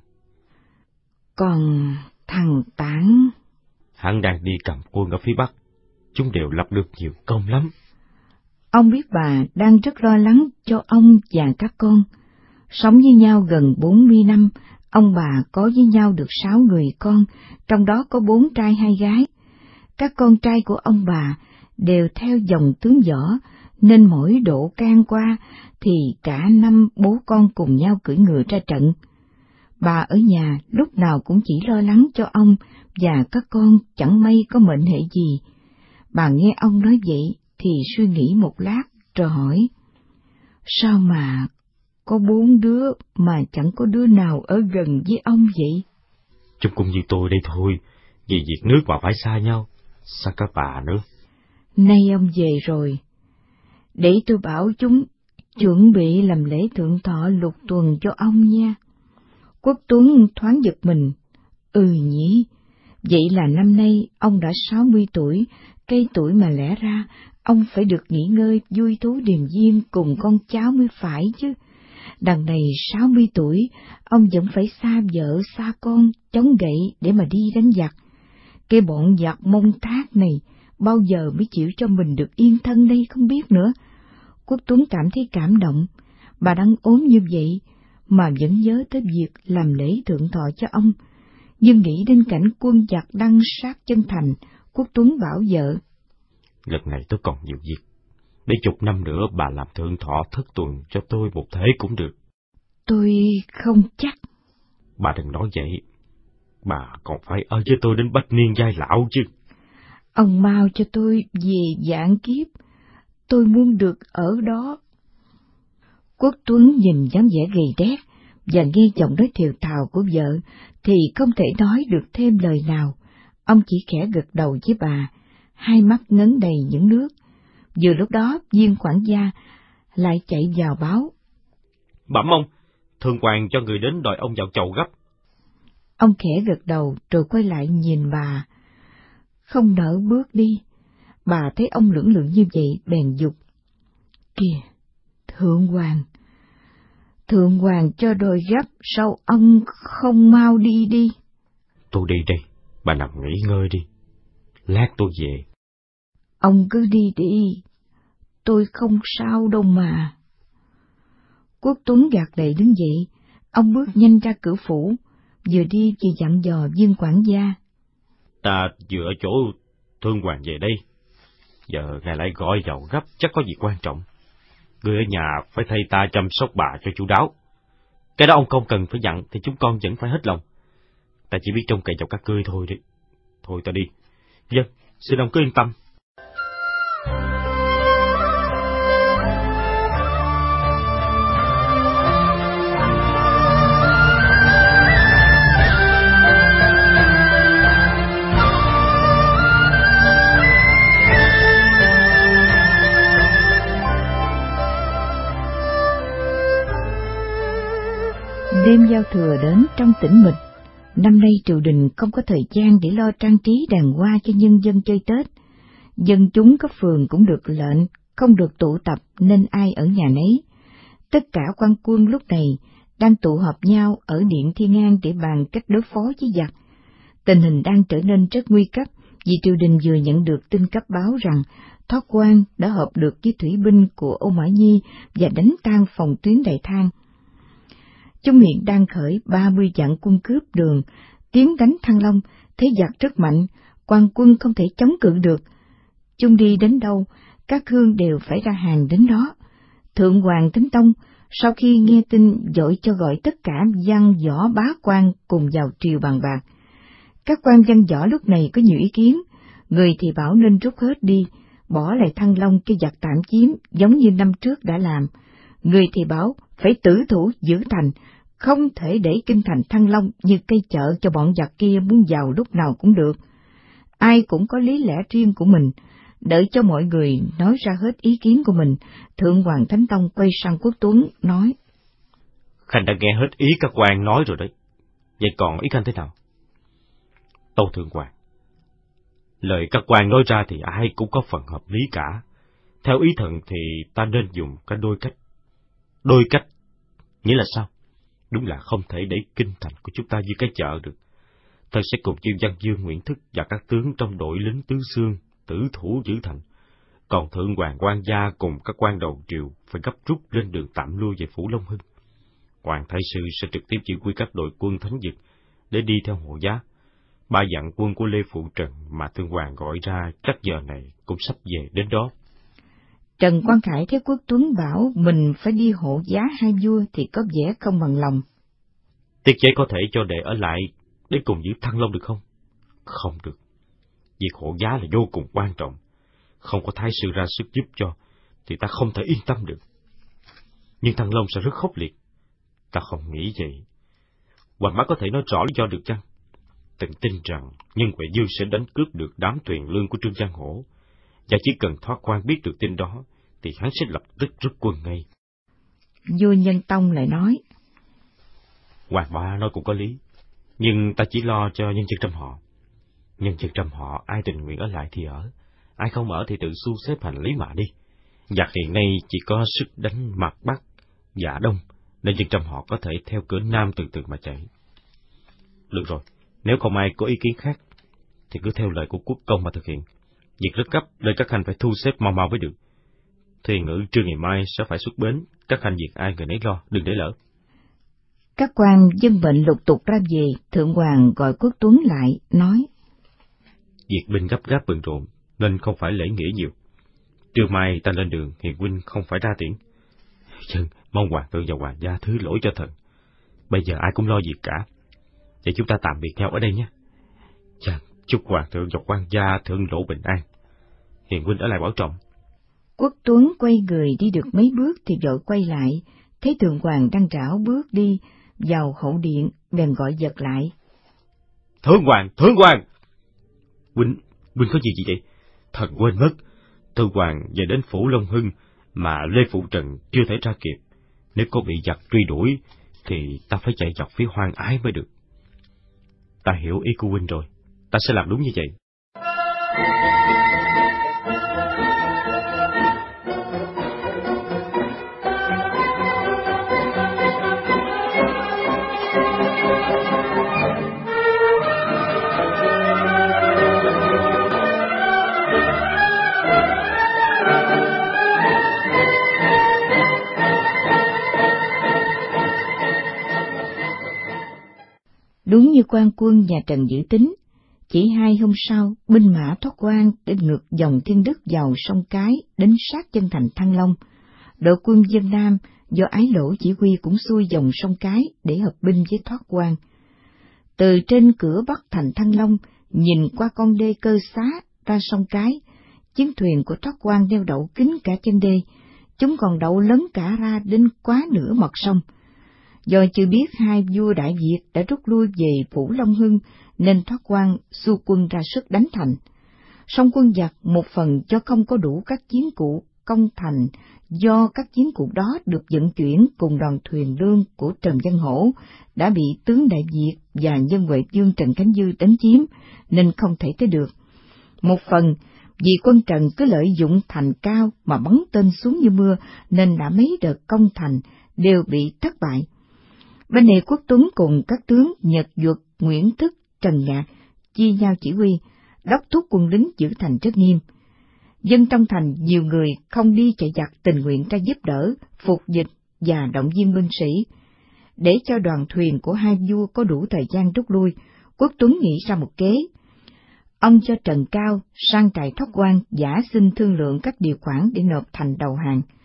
Còn thằng Tản? Hắn đang đi cầm quân ở phía Bắc, chúng đều lập được nhiều công lắm. Ông biết bà đang rất lo lắng cho ông và các con. Sống với nhau gần bốn mươi năm, ông bà có với nhau được sáu người con, trong đó có bốn trai hai gái. Các con trai của ông bà đều theo dòng tướng võ, nên mỗi độ can qua thì cả năm bố con cùng nhau cưỡi ngựa ra trận. Bà ở nhà lúc nào cũng chỉ lo lắng cho ông và các con chẳng may có mệnh hệ gì. Bà nghe ông nói vậy thì suy nghĩ một lát rồi hỏi, sao mà có bốn đứa mà chẳng có đứa nào ở gần với ông vậy? Chúng cũng như tôi đây thôi, vì việc nước mà phải xa nhau, xa các bà nữa. Nay ông về rồi, để tôi bảo chúng chuẩn bị làm lễ thượng thọ lục tuần cho ông nha. Quốc Tuấn thoáng giật mình. Ừ nhỉ, vậy là năm nay ông đã sáu mươi tuổi, cây tuổi mà lẽ ra ông phải được nghỉ ngơi vui thú điềm diêm cùng con cháu mới phải chứ. Đằng này sáu mươi tuổi, ông vẫn phải xa vợ xa con, chống gậy để mà đi đánh giặc. Cái bọn giặc Mông Thác này bao giờ mới chịu cho mình được yên thân đây không biết nữa. Quốc Tuấn cảm thấy cảm động, bà đang ốm như vậy mà vẫn nhớ tới việc làm lễ thượng thọ cho ông. Nhưng nghĩ đến cảnh quân giặc đang sát chân thành, Quốc Tuấn bảo vợ, lần này tôi còn nhiều việc, để chục năm nữa bà làm thượng thọ thất tuần cho tôi một thể cũng được. Tôi không chắc. Bà đừng nói vậy, bà còn phải ở với tôi đến bách niên giai lão chứ. Ông mau cho tôi về vạn kiếp, tôi muốn được ở đó. Quốc Tuấn nhìn dáng vẻ gầy đét và nghe giọng nói thều thào của vợ thì không thể nói được thêm lời nào. Ông chỉ khẽ gật đầu với bà, hai mắt ngấn đầy những nước. Vừa lúc đó viên quản gia lại chạy vào báo. Bẩm ông, Thượng Hoàng cho người đến đòi ông vào chầu gấp. Ông khẽ gật đầu rồi quay lại nhìn bà, không nỡ bước đi. Bà thấy ông lưỡng lự như vậy bèn giục. Kìa, Thượng Hoàng, Thượng Hoàng cho đòi gấp, sao ông không mau đi đi? Tôi đi đây, bà nằm nghỉ ngơi đi, lát tôi về. Ông cứ đi đi, tôi không sao đâu mà. Quốc Tuấn gạt lệ đứng dậy, ông bước nhanh ra cửa phủ, vừa đi vừa dặn dò viên quản gia. Ta vừa ở chỗ Thượng Hoàng về đây, giờ ngài lại gọi vào gấp, chắc có gì quan trọng. Người ở nhà phải thay ta chăm sóc bà cho chu đáo. Cái đó ông không cần phải dặn thì chúng con vẫn phải hết lòng. Ta chỉ biết trông cậy vào các ngươi thôi đấy. Thôi ta đi. Vâng, xin ông cứ yên tâm. Đêm giao thừa đến trong tĩnh mịch. Năm nay triều đình không có thời gian để lo trang trí đàn hoa cho nhân dân chơi Tết. Dân chúng cấp phường cũng được lệnh không được tụ tập nên ai ở nhà nấy. Tất cả quan quân lúc này đang tụ họp nhau ở Điện Thiên An để bàn cách đối phó với giặc. Tình hình đang trở nên rất nguy cấp vì triều đình vừa nhận được tin cấp báo rằng Thoát Quan đã hợp được với thủy binh của Âu Mã Nhi và đánh tan phòng tuyến Đại Thang. Chúng hiện đang khởi ba mươi vạn quân cướp đường, tiến đánh Thăng Long, thế giặc rất mạnh, quan quân không thể chống cự được. Chúng đi đến đâu, các hương đều phải ra hàng đến đó. Thượng Hoàng Thánh Tông Sau khi nghe tin, vội cho gọi tất cả văn võ bá quan cùng vào triều bàn bạc. Các quan văn võ lúc này có nhiều ý kiến, người thì bảo nên rút hết đi, bỏ lại Thăng Long cái giặc tạm chiếm giống như năm trước đã làm. Người thì bảo phải tử thủ giữ thành, không thể để kinh thành Thăng Long như cây chợ cho bọn giặc kia muốn vào lúc nào cũng được. Ai cũng có lý lẽ riêng của mình. Đợi cho mọi người nói ra hết ý kiến của mình, Thượng Hoàng Thánh Tông quay sang Quốc Tuấn nói: Khanh đã nghe hết ý các quan nói rồi đấy, vậy còn ý Khanh thế nào? Tâu Thượng Hoàng, lời các quan nói ra thì ai cũng có phần hợp lý cả. Theo ý thần thì ta nên dùng cả đôi cách. Đôi cách nghĩa là sao? Đúng là không thể để kinh thành của chúng ta như cái chợ được. Thần sẽ cùng Chiêu Văn Dương, Nguyễn Thức và các tướng trong đội lính tứ xương tử thủ giữ thành. Còn Thượng Hoàng quan gia cùng các quan đầu triều phải gấp rút lên đường tạm lui về phủ Long Hưng. Hoàng thái sư sẽ trực tiếp chỉ huy các đội quân thánh dực để đi theo Hộ Giá. Ba vạn quân của Lê Phụ Trần mà Thượng Hoàng gọi ra chắc giờ này cũng sắp về đến đó. Trần Quang Khải thấy Quốc Tuấn bảo mình phải đi hộ giá hai vua thì có vẻ không bằng lòng. Tiết chế có thể cho đệ ở lại để cùng giữ Thăng Long được không? Không được. Việc hộ giá là vô cùng quan trọng. Không có thái sư ra sức giúp cho thì ta không thể yên tâm được. Nhưng Thăng Long sẽ rất khốc liệt. Ta không nghĩ vậy. Hoàng bá có thể nói rõ lý do được chăng? Từng tin rằng Nhân Huệ Dương sẽ đánh cướp được đám thuyền lương của Trương Giang Hổ, và chỉ cần Thoát Quan biết được tin đó thì hắn sẽ lập tức rút quân ngay. Vua Nhân Tông lại nói: Hoàng bá nói cũng có lý, nhưng ta chỉ lo cho nhân dân trăm họ. Nhân dân trăm họ ai tình nguyện ở lại thì ở, ai không ở thì tự xu xếp hành lý mà đi. Giặc hiện nay chỉ có sức đánh mặt Bắc và Đông, nên dân trăm họ có thể theo cửa Nam từ từ mà chạy. Được rồi, nếu không ai có ý kiến khác thì cứ theo lời của quốc công mà thực hiện. Việc rất gấp nên các khanh phải thu xếp mau mau mới được. Thuyền ngự trưa ngày mai sẽ phải xuất bến, các khanh việc ai người nấy lo, đừng để lỡ. Các quan dân bệnh lục tục ra về, Thượng Hoàng gọi Quốc Tuấn lại, nói: Việc binh gấp gáp bận rộn, nên không phải lễ nghĩa nhiều. Trưa mai ta lên đường, hiền huynh không phải ra tiễn. Chân, mong hoàng thượng và hoàng gia thứ lỗi cho thần. Bây giờ ai cũng lo việc cả. Vậy chúng ta tạm biệt nhau ở đây nhé. Chàng, chúc hoàng thượng và quan gia thượng lộ bình an. Hiền huynh ở lại bảo trọng. Quốc Tuấn quay người đi được mấy bước thì vội quay lại, thấy Thượng Hoàng đang rảo bước đi vào hậu điện, bèn gọi giật lại: Thượng Hoàng, Thượng Hoàng! Huynh, huynh có gì gì vậy? Thần quên mất, Thượng Hoàng về đến phủ Long Hưng mà Lê Phụ Trần chưa thể ra kịp. Nếu có bị giặc truy đuổi thì ta phải chạy dọc phía Hoang Ái mới được. Ta hiểu ý của huynh rồi, ta sẽ làm đúng như vậy. Đúng như quan quân nhà Trần dự tính, chỉ hai hôm sau, binh mã Thoát Quan đã ngược dòng Thiên Đức vào sông Cái, đến sát chân thành Thăng Long. Đội quân Vân Nam do Ái Lỗ chỉ huy cũng xuôi dòng sông Cái để hợp binh với Thoát Quan. Từ trên cửa bắc thành Thăng Long, nhìn qua con đê Cơ Xá ra sông Cái, chiến thuyền của Thoát Quan neo đậu kín cả chân đê, chúng còn đậu lấn cả ra đến quá nửa mặt sông. Do chưa biết hai vua Đại Việt đã rút lui về phủ Long Hưng, nên Thoát Quan xua quân ra sức đánh thành. Song quân giặc một phần do không có đủ các chiến cụ công thành, do các chiến cụ đó được vận chuyển cùng đoàn thuyền lương của Trần Văn Hổ đã bị tướng Đại Việt và Nhân Huệ Dương Trần Khánh Dư đánh chiếm, nên không thể tới được. Một phần vì quân Trần cứ lợi dụng thành cao mà bắn tên xuống như mưa, nên đã mấy đợt công thành đều bị thất bại. Bên này Quốc Tuấn cùng các tướng Nhật Duật, Nguyễn Thức, Trần Nhạc chia nhau chỉ huy, đốc thúc quân lính giữ thành rất nghiêm. Dân trong thành nhiều người không đi chạy giặc tình nguyện ra giúp đỡ, phục dịch và động viên binh sĩ. Để cho đoàn thuyền của hai vua có đủ thời gian rút lui, Quốc Tuấn nghĩ ra một kế. Ông cho Trần Cao sang trại Thoát Quan giả xin thương lượng các điều khoản để nộp thành đầu hàng.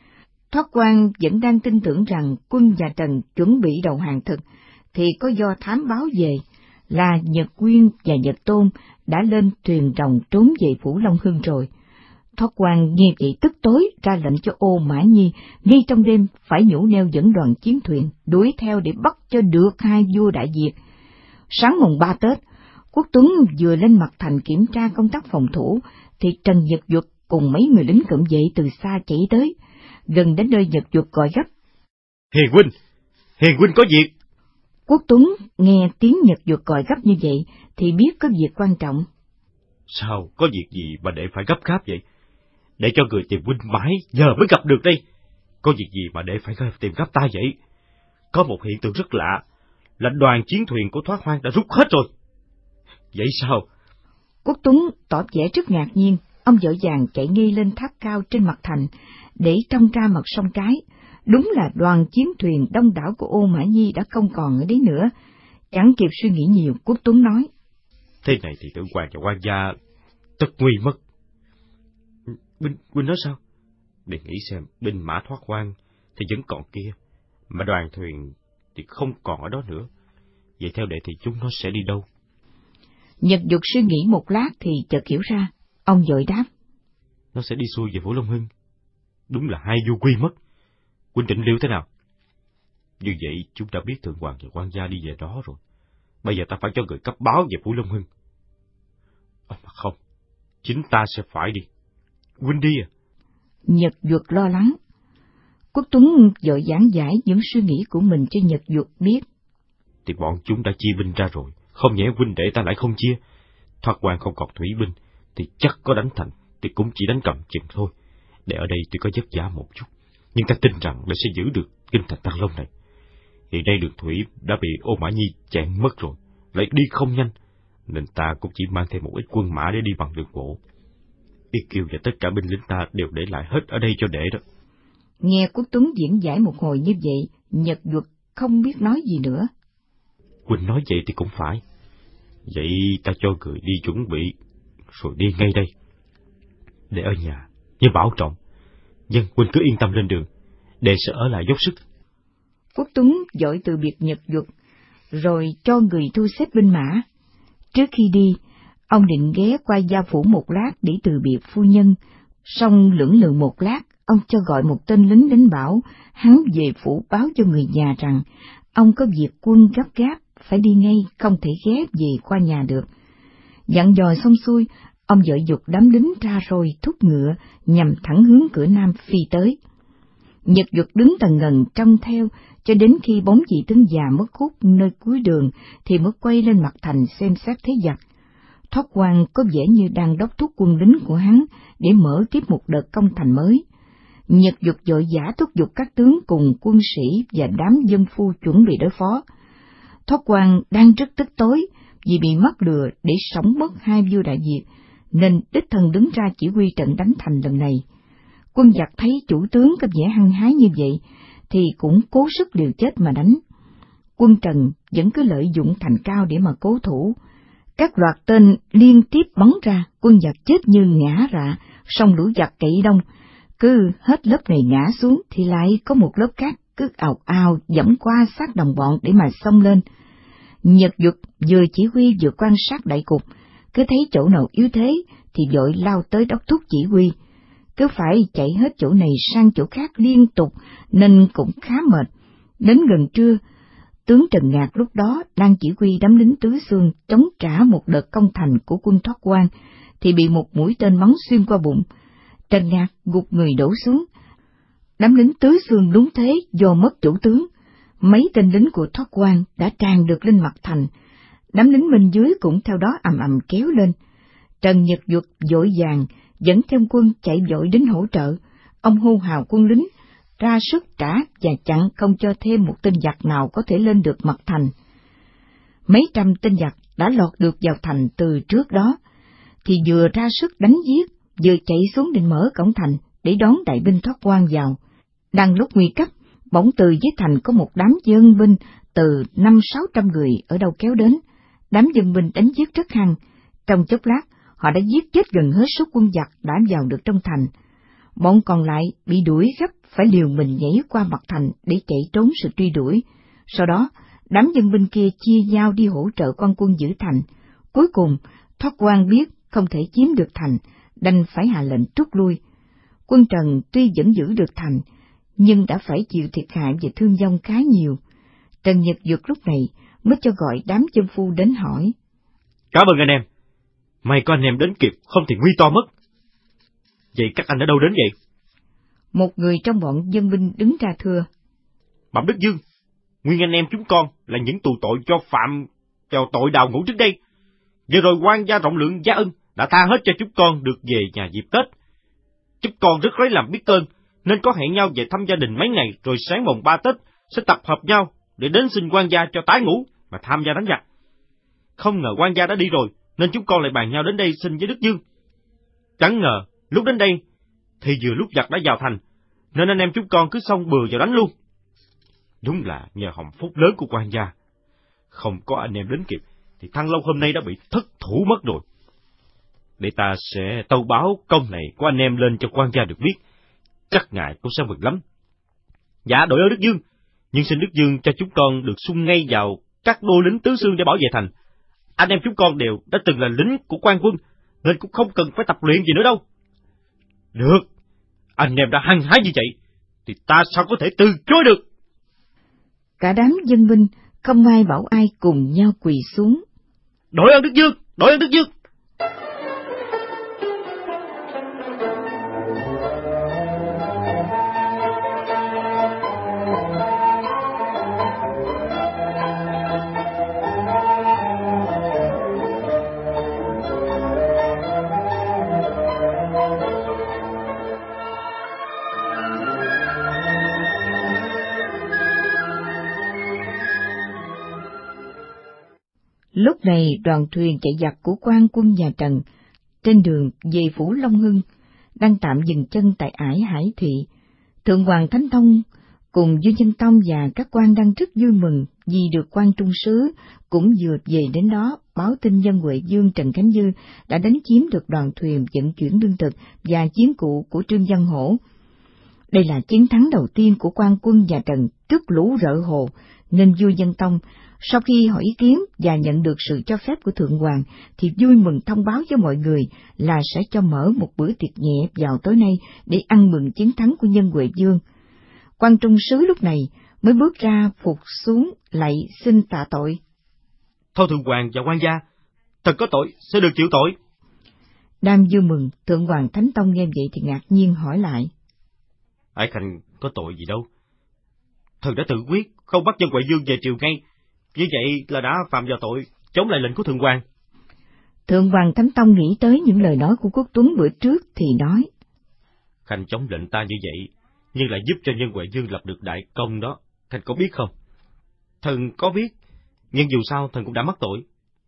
Thoát Quan vẫn đang tin tưởng rằng quân nhà Trần chuẩn bị đầu hàng thực, thì có do thám báo về là Nhật Quyên và Nhật Tôn đã lên thuyền rồng trốn về phủ Long Hưng rồi. Thoát Quan nghe vậy tức tối, ra lệnh cho Ô Mã Nhi ngay trong đêm phải nhũ neo dẫn đoàn chiến thuyền đuổi theo để bắt cho được hai vua Đại Việt. Sáng mùng ba Tết, Quốc Tuấn vừa lên mặt thành kiểm tra công tác phòng thủ, thì Trần Nhật Duật cùng mấy người lính cận vệ từ xa chạy tới, gần đến nơi Nhật Duật gọi gấp. Hiền huynh, Hiền huynh có việc. Quốc Tuấn nghe tiếng Nhật Duật gọi gấp như vậy thì biết có việc quan trọng. Sao, có việc gì mà để phải gấp gáp vậy? Để cho người tìm huynh mãi giờ mới gặp được đây. Có việc gì mà để phải tìm gấp ta vậy? Có một hiện tượng rất lạ, là đoàn chiến thuyền của Thoát Hoang đã rút hết rồi. Vậy sao? Quốc Tuấn tỏ vẻ rất ngạc nhiên, ông vội vàng chạy ngay lên tháp cao trên mặt thành, để trông ra mặt sông Cái. Đúng là đoàn chiến thuyền đông đảo của Ô Mã Nhi đã không còn ở đấy nữa. Chẳng kịp suy nghĩ nhiều, Quốc Tuấn nói. Thế này thì Tử Hoàng và quan gia tất nguy mất. Binh, binh nói sao? Để nghĩ xem, binh mã Thoát Hoang thì vẫn còn kia, mà đoàn thuyền thì không còn ở đó nữa. Vậy theo đệ thì chúng nó sẽ đi đâu? Nhật Duật suy nghĩ một lát thì chợt hiểu ra, ông vội đáp. Nó sẽ đi xuôi về phủ Long Hưng. Đúng là hai vua quy mất. Huynh định liệu thế nào? Như vậy chúng ta biết Thượng Hoàng và quan gia đi về đó rồi. Bây giờ ta phải cho người cấp báo về phủ Long Hưng. À, mà không, chính ta sẽ phải đi. Huynh đi à? Nhật Duật lo lắng. Quốc Tuấn vội giảng giải những suy nghĩ của mình cho Nhật Duật biết. Thì bọn chúng đã chia binh ra rồi, không nhẽ huynh để ta lại không chia. Thoát Quan không còn thủy binh, thì chắc có đánh thành, thì cũng chỉ đánh cầm chừng thôi. Để ở đây tuy có vất vả một chút, nhưng ta tin rằng là sẽ giữ được kinh thành Tăng Long này. Hiện nay đường thủy đã bị Ô Mã Nhi chặn mất rồi, lại đi không nhanh, nên ta cũng chỉ mang thêm một ít quân mã để đi bằng đường bộ. Yết Kiêu và tất cả binh lính ta đều để lại hết ở đây cho đệ đó. Nghe Quốc Tuấn diễn giải một hồi như vậy, Nhật Duật không biết nói gì nữa. Huynh nói vậy thì cũng phải. Vậy ta cho người đi chuẩn bị, rồi đi ngay đây. Để ở nhà, nhớ bảo trọng. Dân, huynh cứ yên tâm lên đường, đệ sẽ ở lại dốc sức. Quốc Tuấn vội từ biệt Nhật Duật, rồi cho người thu xếp binh mã. Trước khi đi, ông định ghé qua gia phủ một lát để từ biệt phu nhân, xong lưỡng lự một lát, ông cho gọi một tên lính đến bảo hắn về phủ báo cho người nhà rằng ông có việc quân gấp gáp, phải đi ngay, không thể ghé về qua nhà được. Dặn dò xong xuôi, ông vội giục đám lính ra rồi thúc ngựa nhằm thẳng hướng cửa nam phi tới. Nhật Duật đứng tần ngần trông theo cho đến khi bóng vị tướng già mất hút nơi cuối đường thì mới quay lên mặt thành xem xét thế giặc. Thoát Quan có vẻ như đang đốc thúc quân lính của hắn để mở tiếp một đợt công thành mới. Nhật Duật vội vã thúc giục các tướng cùng quân sĩ và đám dân phu chuẩn bị đối phó. Thoát Quan đang rất tức tối vì bị mắc lừa để sống mất hai vua Đại Việt, nên đích thân đứng ra chỉ huy trận đánh thành lần này. Quân giặc thấy chủ tướng có vẻ hăng hái như vậy, thì cũng cố sức liều chết mà đánh. Quân Trần vẫn cứ lợi dụng thành cao để mà cố thủ. Các loạt tên liên tiếp bắn ra, quân giặc chết như ngã rạ, song lũ giặc cậy đông, cứ hết lớp này ngã xuống thì lại có một lớp khác cứ ào ào dẫm qua sát đồng bọn để mà xông lên. Nhật Duật vừa chỉ huy vừa quan sát đại cục, cứ thấy chỗ nào yếu thế thì vội lao tới đốc thúc chỉ huy. Cứ phải chạy hết chỗ này sang chỗ khác liên tục nên cũng khá mệt. Đến gần trưa, tướng Trần Ngạc lúc đó đang chỉ huy đám lính Tứ Xương chống trả một đợt công thành của quân Thoát Quan, thì bị một mũi tên bắn xuyên qua bụng. Trần Ngạc gục người đổ xuống. Đám lính Tứ Xương đúng thế do mất chủ tướng. Mấy tên lính của Thoát Quan đã tràn được lên mặt thành. Đám lính bên dưới cũng theo đó ầm ầm kéo lên. Trần Nhật Duật vội vàng dẫn theo quân chạy vội đến hỗ trợ. Ông hô hào quân lính ra sức trả và chặn không cho thêm một tên giặc nào có thể lên được mặt thành. Mấy trăm tên giặc đã lọt được vào thành từ trước đó, thì vừa ra sức đánh giết, vừa chạy xuống định mở cổng thành để đón đại binh Thoát Quan vào. Đang lúc nguy cấp, bỗng từ dưới thành có một đám dân binh từ năm sáu trăm người ở đâu kéo đến. Đám dân binh đánh giết rất hăng, trong chốc lát họ đã giết chết gần hết số quân giặc đã vào được trong thành. bọn còn lại bị đuổi gấp phải liều mình nhảy qua mặt thành để chạy trốn sự truy đuổi. Sau đó, đám dân binh kia chia nhau đi hỗ trợ quan quân giữ thành. Cuối cùng, Thoát Quan biết không thể chiếm được thành, đành phải hạ lệnh rút lui. Quân Trần tuy vẫn giữ được thành, nhưng đã phải chịu thiệt hại về thương vong khá nhiều. Trần Nhật Duật lúc này mới cho gọi đám chân phu đến hỏi. Cảm ơn anh em. May có anh em đến kịp, không thì nguy to mất. Vậy các anh ở đâu đến vậy? Một người trong bọn dân binh đứng ra thưa. Bẩm Đức Dương, nguyên anh em chúng con là những tù tội cho phạm vào tội đào ngũ trước đây. Vừa rồi quan gia rộng lượng gia ân đã tha hết cho chúng con được về nhà dịp Tết. Chúng con rất lấy làm biết ơn, nên có hẹn nhau về thăm gia đình mấy ngày, rồi sáng mồng ba Tết sẽ tập hợp nhau để đến xin quan gia cho tái ngũ mà tham gia đánh giặc. Không ngờ quan gia đã đi rồi, nên chúng con lại bàn nhau đến đây xin với Đức Dương. Chẳng ngờ lúc đến đây thì vừa lúc giặc đã vào thành, nên anh em chúng con cứ xông bừa vào đánh luôn. Đúng là nhờ hồng phúc lớn của quan gia, không có anh em đến kịp thì Thăng Long hôm nay đã bị thất thủ mất rồi. Để ta sẽ tâu báo công này của anh em lên cho quan gia được biết, chắc ngài cũng sẽ mừng lắm. Dạ đội ơn Đức Dương, nhưng xin Đức Dương cho chúng con được xung ngay vào các đô lính tứ xương để bảo vệ thành. Anh em chúng con đều đã từng là lính của quan quân, nên cũng không cần phải tập luyện gì nữa đâu. Được, anh em đã hăng hái như vậy, thì ta sao có thể từ chối được. Cả đám dân binh không ai bảo ai cùng nhau quỳ xuống. Đội ơn Đức Dương, đội ơn Đức Dương. Lúc này đoàn thuyền chạy giặc của quan quân nhà Trần trên đường về phủ Long Hưng đang tạm dừng chân tại ải Hải Thị. Thượng hoàng Thánh Tông cùng Dương Chân Tông và các quan đang rất vui mừng vì được quan trung sứ cũng vừa về đến đó báo tin dân Huệ Dương Trần Khánh Dư đã đánh chiếm được đoàn thuyền vận chuyển lương thực và chiến cụ của Trương Văn Hổ. Đây là chiến thắng đầu tiên của quan quân nhà Trần trước lũ Rợ Hồ, nên vua Dân Tông sau khi hỏi ý kiến và nhận được sự cho phép của Thượng Hoàng, thì vui mừng thông báo với mọi người là sẽ cho mở một bữa tiệc nhẹ vào tối nay để ăn mừng chiến thắng của nhân Huệ Dương. Quan trung sứ lúc này mới bước ra phục xuống lạy xin tạ tội. Thôi Thượng Hoàng và quan gia, thật có tội, sẽ được chịu tội. Đang vui mừng, Thượng Hoàng Thánh Tông nghe vậy thì ngạc nhiên hỏi lại. Ải Khanh có tội gì đâu. Thần đã tự quyết không bắt nhân Huệ Dương về triều ngay. Như vậy là đã phạm vào tội chống lại lệnh của Thượng Hoàng. Thượng Hoàng Thánh Tông nghĩ tới những lời nói của Quốc Tuấn bữa trước thì nói. Khanh chống lệnh ta như vậy, nhưng lại giúp cho nhân Huệ Dương lập được đại công đó. Khanh có biết không? Thần có biết, nhưng dù sao thần cũng đã mắc tội.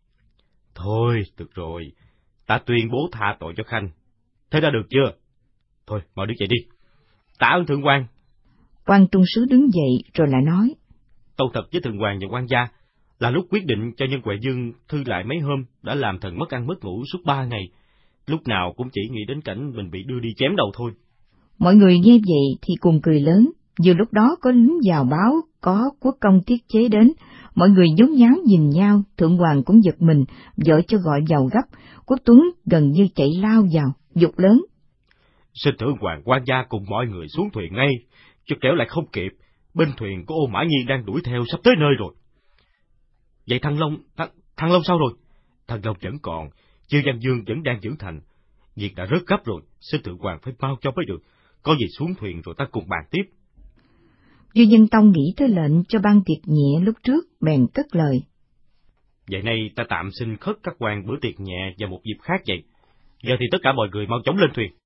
Thôi, được rồi, ta tuyên bố tha tội cho Khanh. Thế đã được chưa? Thôi, mau đứng dậy đi. Tạ ơn Thượng Hoàng. Quan trung sứ đứng dậy rồi lại nói. Tâu thật với Thượng Hoàng và quan gia, là lúc quyết định cho nhân Huệ Dương thư lại mấy hôm đã làm thần mất ăn mất ngủ suốt ba ngày, lúc nào cũng chỉ nghĩ đến cảnh mình bị đưa đi chém đầu thôi. Mọi người nghe vậy thì cùng cười lớn, vừa lúc đó có lính vào báo có quốc công tiết chế đến, mọi người nhốn nháo nhìn nhau, Thượng Hoàng cũng giật mình, vội cho gọi vào gấp, Quốc Tuấn gần như chạy lao vào, giục lớn. Xin Thượng Hoàng quan gia cùng mọi người xuống thuyền ngay, chứ kéo lại không kịp. Bên thuyền của Ô Mã Nhi đang đuổi theo sắp tới nơi rồi. Vậy Thăng Long, Thăng, Thăng Long sao rồi? Thăng Long vẫn còn, Chư Văn Dương vẫn đang giữ thành. Việc đã rất gấp rồi, xin Thượng Hoàng phải mau cho mới được. Có gì xuống thuyền rồi ta cùng bàn tiếp. Vua Dân Tông nghĩ tới lệnh cho ban tiệc nhẹ lúc trước, bèn cất lời. Vậy nay ta tạm xin khất các quan bữa tiệc nhẹ vào một dịp khác vậy. Giờ thì tất cả mọi người mau chóng lên thuyền.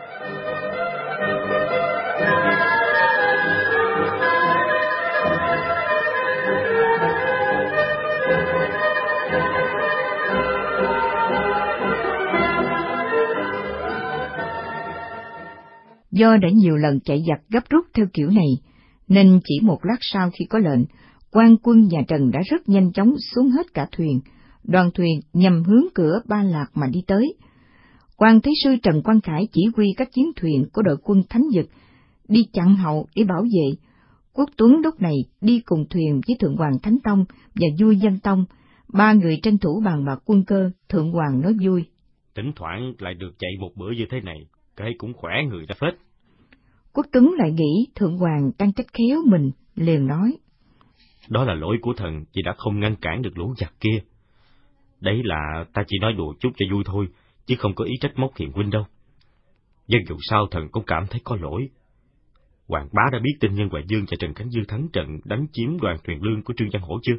Do đã nhiều lần chạy giặc gấp rút theo kiểu này, nên chỉ một lát sau khi có lệnh, quan quân nhà Trần đã rất nhanh chóng xuống hết cả thuyền, đoàn thuyền nhằm hướng cửa Ba Lạc mà đi tới. Quan Thế sư Trần Quang Khải chỉ huy các chiến thuyền của đội quân Thánh Dực đi chặn hậu để bảo vệ. Quốc Tuấn lúc này đi cùng thuyền với Thượng Hoàng Thánh Tông và Vui Dân Tông, ba người tranh thủ bàn bạc quân cơ. Thượng Hoàng nói vui: Thỉnh thoảng lại được chạy một bữa như thế này, cái cũng khỏe người ra phết. Quốc Tuấn lại nghĩ Thượng Hoàng đang trách khéo mình, liền nói: Đó là lỗi của thần vì đã không ngăn cản được lũ giặc kia. Đấy là ta chỉ nói đùa chút cho vui thôi, chứ không có ý trách móc Hiền huynh đâu. Nhưng dù sao thần cũng cảm thấy có lỗi. Hoàng bá đã biết tin Nhân Huệ Dương và Trần Khánh Dư thắng trận đánh chiếm đoàn thuyền lương của Trương Văn Hổ chưa?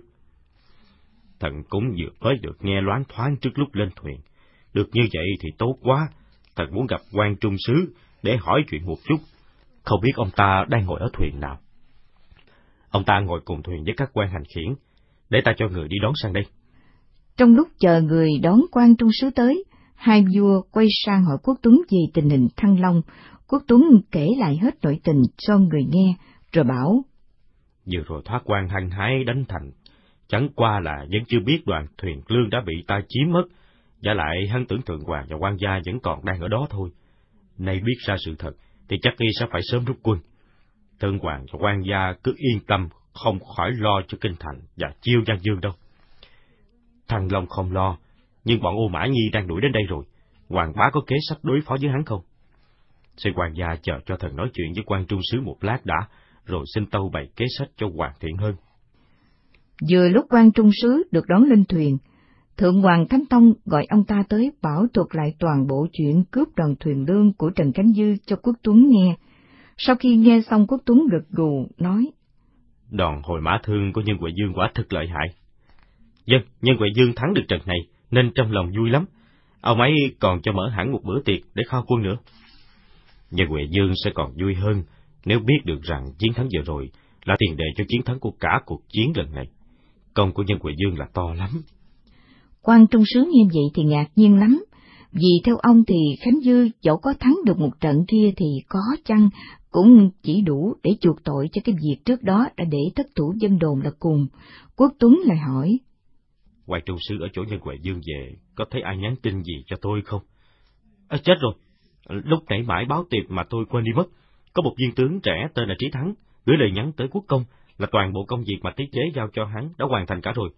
Thần cũng vừa mới được nghe loáng thoáng trước lúc lên thuyền. Được như vậy thì tốt quá, thần muốn gặp quan trung sứ để hỏi chuyện một chút. Không biết ông ta đang ngồi ở thuyền nào? Ông ta ngồi cùng thuyền với các quan hành khiển, để ta cho người đi đón sang đây. Trong lúc chờ người đón quan trung sứ tới, hai vua quay sang hỏi Quốc Tuấn về tình hình Thăng Long. Quốc Tuấn kể lại hết nội tình cho người nghe, rồi bảo: Vừa rồi thoát quan hăng hái đánh thành, chẳng qua là vẫn chưa biết đoàn thuyền lương đã bị ta chiếm mất, và lại hắn tưởng Thượng Hoàng và quan gia vẫn còn đang ở đó thôi. Nay biết ra sự thật, thì chắc y sẽ phải sớm rút quân. Thượng Hoàng và quan gia cứ yên tâm, không khỏi lo cho kinh thành và chiêu Giang Dương đâu. Thăng Long không lo, nhưng bọn Ô Mã Nhi đang đuổi đến đây rồi. Hoàng bá có kế sách đối phó với hắn không? Xin quan gia chờ cho thần nói chuyện với quan trung sứ một lát đã, rồi xin tâu bày kế sách cho hoàn thiện hơn. Vừa lúc quan trung sứ được đón lên thuyền, Thượng Hoàng Thánh Tông gọi ông ta tới bảo thuật lại toàn bộ chuyện cướp đoàn thuyền lương của Trần Khánh Dư cho Quốc Tuấn nghe. Sau khi nghe xong, Quốc Tuấn gật gù nói: Đòn hồi mã thương của Nhân Huệ Dương quả thực lợi hại. Dân, Nhân Huệ Dương thắng được trận này, nên trong lòng vui lắm. Ông ấy còn cho mở hẳn một bữa tiệc để khao quân nữa. Nhân Huệ Dương sẽ còn vui hơn nếu biết được rằng chiến thắng vừa rồi là tiền đề cho chiến thắng của cả cuộc chiến lần này. Công của Nhân Huệ Dương là to lắm. Quan trung sứ nghe vậy thì ngạc nhiên lắm, vì theo ông thì Khánh Dư dẫu có thắng được một trận kia thì có chăng cũng chỉ đủ để chuộc tội cho cái việc trước đó đã để thất thủ dân đồn là cùng. Quốc Tuấn lại hỏi: Quan trung sứ ở chỗ Nhân Huệ Dương về, có thấy ai nhắn tin gì cho tôi không? À, chết rồi, lúc nãy mãi báo tiệp mà tôi quên đi mất. Có một viên tướng trẻ tên là Trí Thắng gửi lời nhắn tới quốc công là toàn bộ công việc mà tiết chế giao cho hắn đã hoàn thành cả rồi.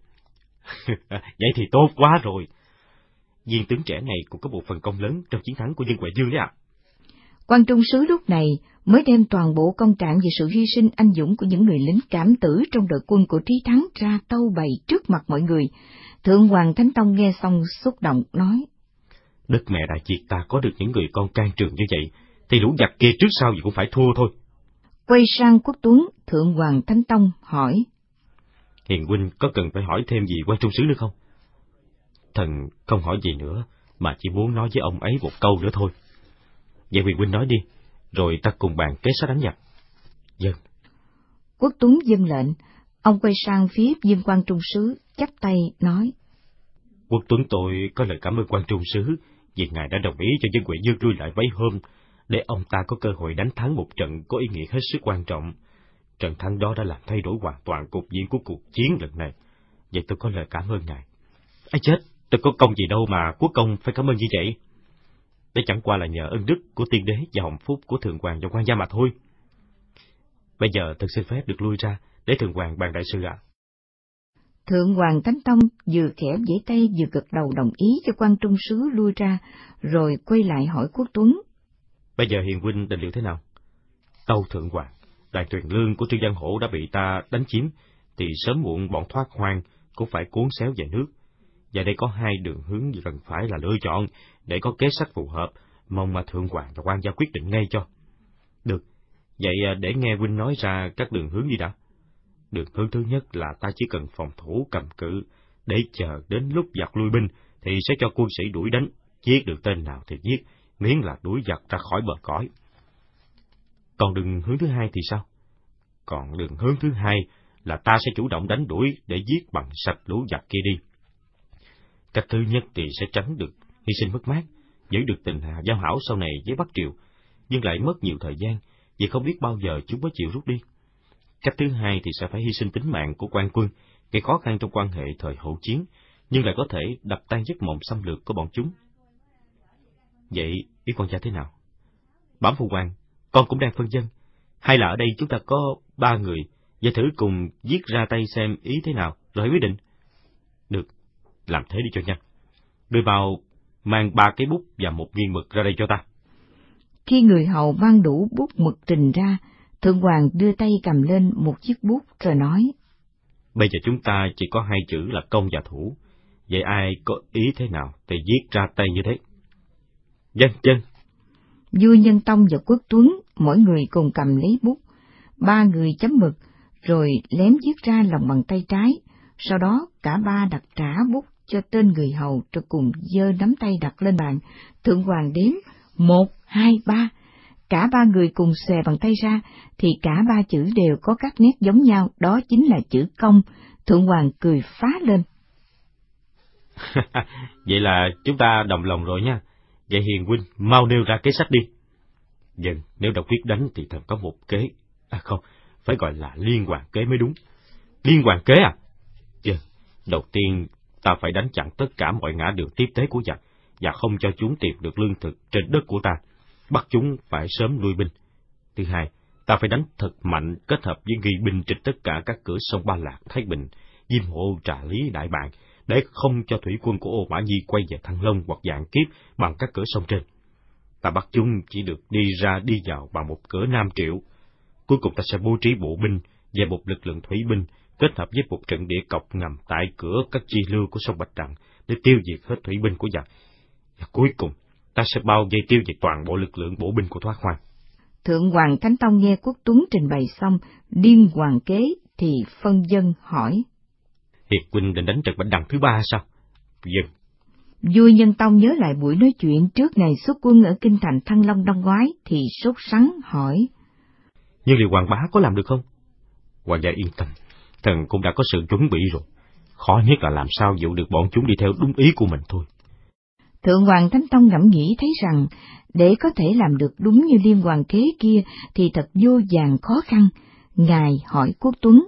Vậy thì tốt quá rồi. Viên tướng trẻ này cũng có một phần công lớn trong chiến thắng của Nhân Huệ Dương đấy ạ. Quan trung sứ lúc này mới đem toàn bộ công trạng về sự hy sinh anh dũng của những người lính cảm tử trong đội quân của Trí Thắng ra tâu bày trước mặt mọi người. Thượng Hoàng Thánh Tông nghe xong xúc động nói: Đất mẹ Đại Việt ta có được những người con can trường như vậy, thì lũ giặc kia trước sau gì cũng phải thua thôi. Quay sang Quốc Tuấn, Thượng Hoàng Thánh Tông hỏi: Hiền huynh có cần phải hỏi thêm gì Quan trung sứ nữa không? Thần không hỏi gì nữa, mà chỉ muốn nói với ông ấy một câu nữa thôi. Vậy Huyền huynh nói đi, rồi ta cùng bàn kế sách đánh giặc. Dân. Quốc Tuấn dâng lệnh, ông quay sang phía viên Quan trung sứ, chắp tay nói: Quốc Tuấn tôi có lời cảm ơn Quan trung sứ vì ngài đã đồng ý cho Nhân Huệ Dương lui lại mấy hôm, để ông ta có cơ hội đánh thắng một trận có ý nghĩa hết sức quan trọng. Trận thắng đó đã làm thay đổi hoàn toàn cục diện của cuộc chiến lần này. Vậy tôi có lời cảm ơn ngài. Ây chết, tôi có công gì đâu mà quốc công phải cảm ơn như vậy. Đấy chẳng qua là nhờ ân đức của tiên đế và hồng phúc của Thượng Hoàng và quan gia mà thôi. Bây giờ tôi xin phép được lui ra để Thượng Hoàng bàn đại sự ạ. À. Thượng Hoàng Thánh Tông vừa khẽ vẫy tay vừa gật đầu đồng ý cho Quan trung sứ lui ra, rồi quay lại hỏi Quốc Tuấn: Bây giờ Hiền huynh định liệu thế nào? Tâu Thượng Hoàng, đoàn thuyền lương của Trương Văn Hổ đã bị ta đánh chiếm, thì sớm muộn bọn thoát hoang cũng phải cuốn xéo về nước. Và đây có hai đường hướng cần phải là lựa chọn để có kế sách phù hợp, mong mà Thượng Hoàng và quan gia quyết định ngay cho. Được, vậy để nghe huynh nói ra các đường hướng đi đã. Đường hướng thứ nhất là ta chỉ cần phòng thủ cầm cự, để chờ đến lúc giặc lui binh thì sẽ cho quân sĩ đuổi đánh, giết được tên nào thì giết, miễn là đuổi giặc ra khỏi bờ cõi. Còn đường hướng thứ hai thì sao? Còn đường hướng thứ hai là ta sẽ chủ động đánh đuổi để giết bằng sạch lũ giặc kia đi. Cách thứ nhất thì sẽ tránh được hy sinh mất mát, giữ được tình hạ giao hảo sau này với Bắc Triều, nhưng lại mất nhiều thời gian, vì không biết bao giờ chúng mới chịu rút đi. Cách thứ hai thì sẽ phải hy sinh tính mạng của quan quân, gây khó khăn trong quan hệ thời hậu chiến, nhưng lại có thể đập tan giấc mộng xâm lược của bọn chúng. Vậy ý quan gia thế nào? Bẩm phụ hoàng, con cũng đang phân vân. Hay là ở đây chúng ta có ba người, và thử cùng viết ra tay xem ý thế nào, rồi quyết định. Được, làm thế đi cho nhanh. Người vào mang ba cái bút và một viên mực ra đây cho ta. Khi người hầu mang đủ bút mực trình ra, Thượng Hoàng đưa tay cầm lên một chiếc bút rồi nói: Bây giờ chúng ta chỉ có hai chữ là công và thủ. Vậy ai có ý thế nào thì viết ra tay như thế. Dân dân. Vua Nhân Tông và Quốc Tuấn mỗi người cùng cầm lấy bút, ba người chấm mực, rồi lém viết ra lòng bàn tay trái. Sau đó cả ba đặt trả bút cho tên người hầu, rồi cùng giơ nắm tay đặt lên bàn. Thượng Hoàng đếm một, hai, ba. Cả ba người cùng xòe bàn tay ra, thì cả ba chữ đều có các nét giống nhau, đó chính là chữ công. Thượng Hoàng cười phá lên. Vậy là chúng ta đồng lòng rồi nha. Vậy Hiền huynh mau nêu ra kế sách đi. Dân, nếu đã quyết đánh thì thần có một kế. À không, phải gọi là liên hoàn kế mới đúng. Liên hoàn kế à? Dân, đầu tiên ta phải đánh chặn tất cả mọi ngã đường tiếp tế của giặc, và không cho chúng tìm được lương thực trên đất của ta. Bắt chúng phải sớm lui binh. Thứ hai, ta phải đánh thật mạnh, kết hợp với ghi binh trên tất cả các cửa sông Ba Lạc, Thái Bình, Diêm Hộ, Trà Lý, Đại Bàng, để không cho thủy quân của Ô Mã Nhi quay về Thăng Long hoặc Vạn Kiếp bằng các cửa sông trên. Ta bắt chúng chỉ được đi ra đi vào bằng một cửa Nam Triệu. Cuối cùng ta sẽ bố trí bộ binh và một lực lượng thủy binh kết hợp với một trận địa cọc ngầm tại cửa các chi lưu của sông Bạch Đằng để tiêu diệt hết thủy binh của giặc. Và cuối cùng ta sẽ bao vây tiêu diệt toàn bộ lực lượng bộ binh của Thoát Hoang. Thượng Hoàng Thánh Tông nghe Quốc Tuấn trình bày xong liên hoàn kế thì phân dân hỏi: Hiệp huynh định đánh trận Bạch Đằng thứ ba sao? Dân. Vua Nhân Tông nhớ lại buổi nói chuyện trước ngày xuất quân ở kinh thành Thăng Long năm ngoái thì sốt sắng hỏi: Nhưng liệu Hoàng bá có làm được không? Hoàng gia yên tâm, thần cũng đã có sự chuẩn bị rồi. Khó nhất là làm sao dụ được bọn chúng đi theo đúng ý của mình thôi. Thượng Hoàng Thánh Tông ngẫm nghĩ thấy rằng để có thể làm được đúng như liên hoàn kế kia thì thật vô vàn khó khăn. Ngài hỏi Quốc Tuấn: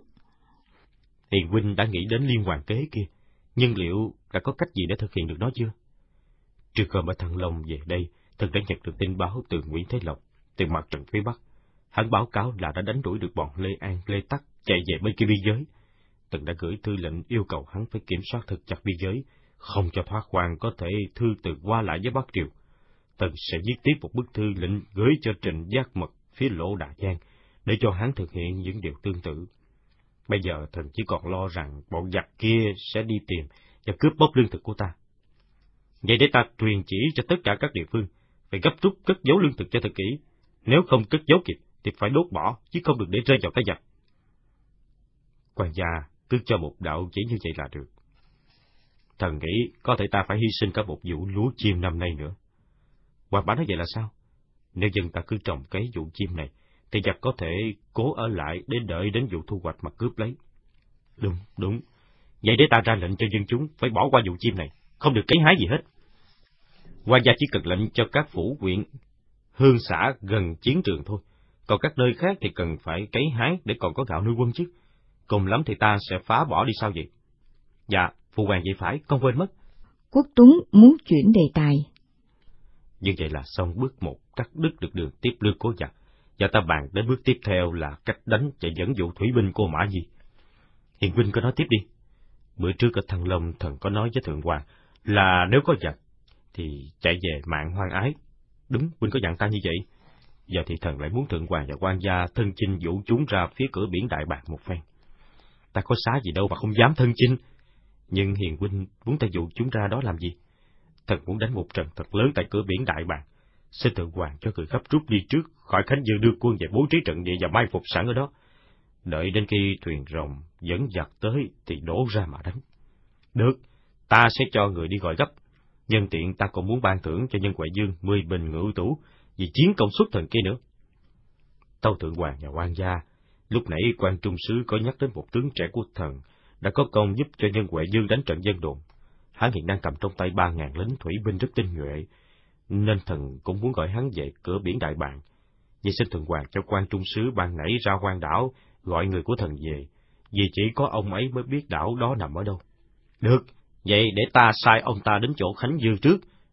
Hiền huynh đã nghĩ đến liên hoàn kế kia, nhưng liệu đã có cách gì để thực hiện được nó chưa? Trước hôm ở Thăng Long về đây, thần đã nhận được tin báo từ Nguyễn Thế Lộc, từ mặt trận phía Bắc. Hắn báo cáo là đã đánh đuổi được bọn Lê An, Lê Tắc chạy về bên kia biên giới. Thần đã gửi thư lệnh yêu cầu hắn phải kiểm soát thật chặt biên giới, không cho Thoát Hoang có thể thư từ qua lại với Bắc Triều. Thần sẽ viết tiếp một bức thư lệnh gửi cho Trịnh Giác Mật phía Lỗ Đà Giang, để cho hắn thực hiện những điều tương tự. Bây giờ thần chỉ còn lo rằng bọn giặc kia sẽ đi tìm và cướp bóc lương thực của ta. Vậy để ta truyền chỉ cho tất cả các địa phương, phải gấp rút cất giấu lương thực cho thật kỹ. Nếu không cất giấu kịp thì phải đốt bỏ, chứ không được để rơi vào tay giặc. Quan gia cứ cho một đạo chỉ như vậy là được. Thần nghĩ có thể ta phải hy sinh cả một vụ lúa chim năm nay nữa. Hoàng bá nói vậy là sao? Nếu dân ta cứ trồng cấy vụ chim này, thì giặc có thể cố ở lại để đợi đến vụ thu hoạch mà cướp lấy. Đúng, đúng. Vậy để ta ra lệnh cho dân chúng phải bỏ qua vụ chim này, không được cấy hái gì hết. Quan gia chỉ cần lệnh cho các phủ huyện, hương xã gần chiến trường thôi. Còn các nơi khác thì cần phải cấy hái để còn có gạo nuôi quân chứ. Cùng lắm thì ta sẽ phá bỏ đi sao vậy? Dạ, phụ hoàng vậy phải, con quên mất. Quốc Tuấn muốn chuyển đề tài. Như vậy là xong bước một, cắt đứt được đường tiếp lương của giặc, và ta bàn đến bước tiếp theo là cách đánh và dẫn dụ thủy binh của Mã Nhi. Hiền huynh có nói tiếp đi. Bữa trước ở Thăng Long thần có nói với Thượng Hoàng là nếu có giặc thì chạy về mạng hoang ái. Đúng, huynh có dặn ta như vậy. Giờ thì thần lại muốn Thượng Hoàng và quan gia thân chinh dụ chúng ra phía cửa biển Đại Bàng một phen. Ta có xá gì đâu mà không dám thân chinh. Nhưng Hiền huynh muốn ta dụ chúng ra đó làm gì? Thần muốn đánh một trận thật lớn tại cửa biển Đại Bàng. Xin Thượng Hoàng cho người gấp rút đi trước khỏi Khánh Dương đưa quân về bố trí trận địa và mai phục sẵn ở đó. Đợi đến khi thuyền rồng dẫn giặc tới thì đổ ra mà đánh. Được, ta sẽ cho người đi gọi gấp. Nhân tiện ta còn muốn ban thưởng cho Nhân Huệ Dương mười bình ngự tủ vì chiến công xuất thần kia nữa. Tâu Thượng Hoàng và quan gia, lúc nãy Quan Trung Sứ có nhắc đến một tướng trẻ của thần đã có công giúp cho Nhân Huệ Dương đánh trận Vân Đồn. Hắn hiện đang cầm trong tay ba ngàn lính thủy binh rất tinh nhuệ, nên thần cũng muốn gọi hắn về cửa biển Đại Bàng. Vì xin Thượng Hoàng cho Quan Trung Sứ ban nãy ra Quan đảo gọi người của thần về, vì chỉ có ông ấy mới biết đảo đó nằm ở đâu. Được, vậy để ta sai ông ta đến chỗ Khánh Dương trước,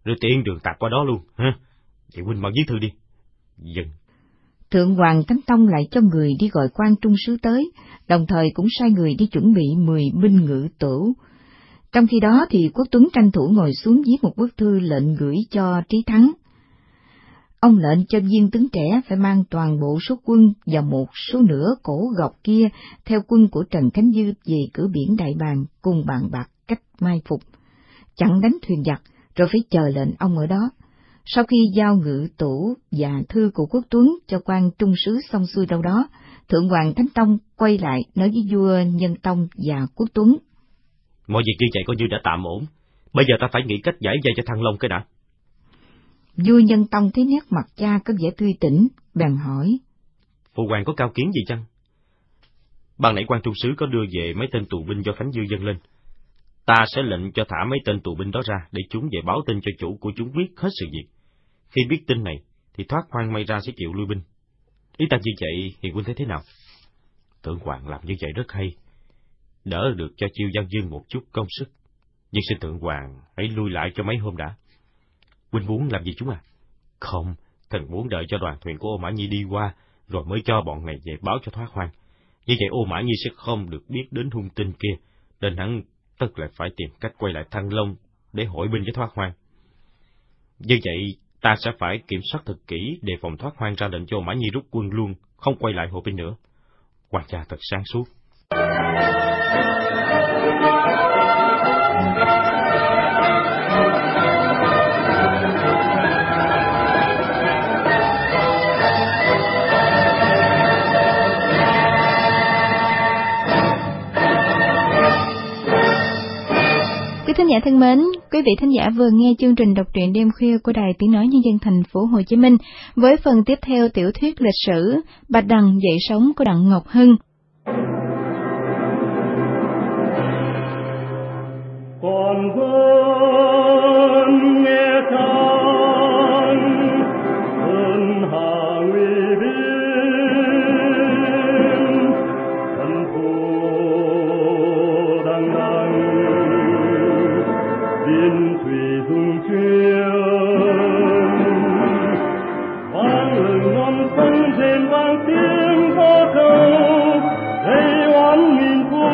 rồi tiện đường tạt qua đó luôn, ha? Vậy huynh mau viết thư đi. Dân. Thượng Hoàng Thánh Tông lại cho người đi gọi quan trung sứ tới, đồng thời cũng sai người đi chuẩn bị mười binh ngự tửu. Trong khi đó thì Quốc Tuấn tranh thủ ngồi xuống viết một bức thư lệnh gửi cho Trí Thắng. Ông lệnh cho viên tướng trẻ phải mang toàn bộ số quân và một số nửa cổ gọc kia theo quân của Trần Khánh Dư về cửa biển Đại Bàng cùng bàn bạc cách mai phục, chặn đánh thuyền giặc, rồi phải chờ lệnh ông ở đó. Sau khi giao ngự tửu và thư của Quốc Tuấn cho quan trung sứ xong xuôi đâu đó, Thượng Hoàng Thánh Tông quay lại nói với vua Nhân Tông và Quốc Tuấn. Mọi việc như vậy coi như đã tạm ổn, bây giờ ta phải nghĩ cách giải vây cho Thăng Long cái đã. Vua Nhân Tông thấy nét mặt cha có vẻ tươi tỉnh, bèn hỏi. Phụ hoàng có cao kiến gì chăng? Ban nãy quan trung sứ có đưa về mấy tên tù binh do Khánh Dư dâng lên. Ta sẽ lệnh cho thả mấy tên tù binh đó ra để chúng về báo tin cho chủ của chúng biết hết sự việc. Khi biết tin này thì thoát hoang may ra sẽ chịu lui binh. Ý ta như vậy thì huynh thấy thế nào? Thượng hoàng làm như vậy rất hay, đỡ được cho Chiêu Văn Dương một chút công sức. Nhưng xin thượng hoàng hãy lui lại cho mấy hôm đã. Huynh muốn làm gì chúng à? Không, thần muốn đợi cho đoàn thuyền của Ô Mã Nhi đi qua, rồi mới cho bọn này về báo cho thoát hoang. Như vậy Ô Mã Nhi sẽ không được biết đến hung tin kia, nên hắn tất lại phải tìm cách quay lại Thăng Long để hội binh với thoát hoang. Như vậy ta sẽ phải kiểm soát thật kỹ, đề phòng thoát hoang ra lệnh cho Ô Mã Nhi rút quân luôn, không quay lại hội binh nữa. Hoàng gia thật sáng suốt. Quý thính giả thân mến, quý vị thính giả vừa nghe chương trình đọc truyện đêm khuya của Đài Tiếng nói Nhân dân thành phố Hồ Chí Minh với phần tiếp theo tiểu thuyết lịch sử Bạch Đằng dậy sóng của Đặng Ngọc Hưng. Còn vẫn nghe than ơn Hà Nguy biên, thân thù đang đang biên thủy dung chuyên, vang lời non sông rền vang tiếng hò câu đầy oán nghìn thu.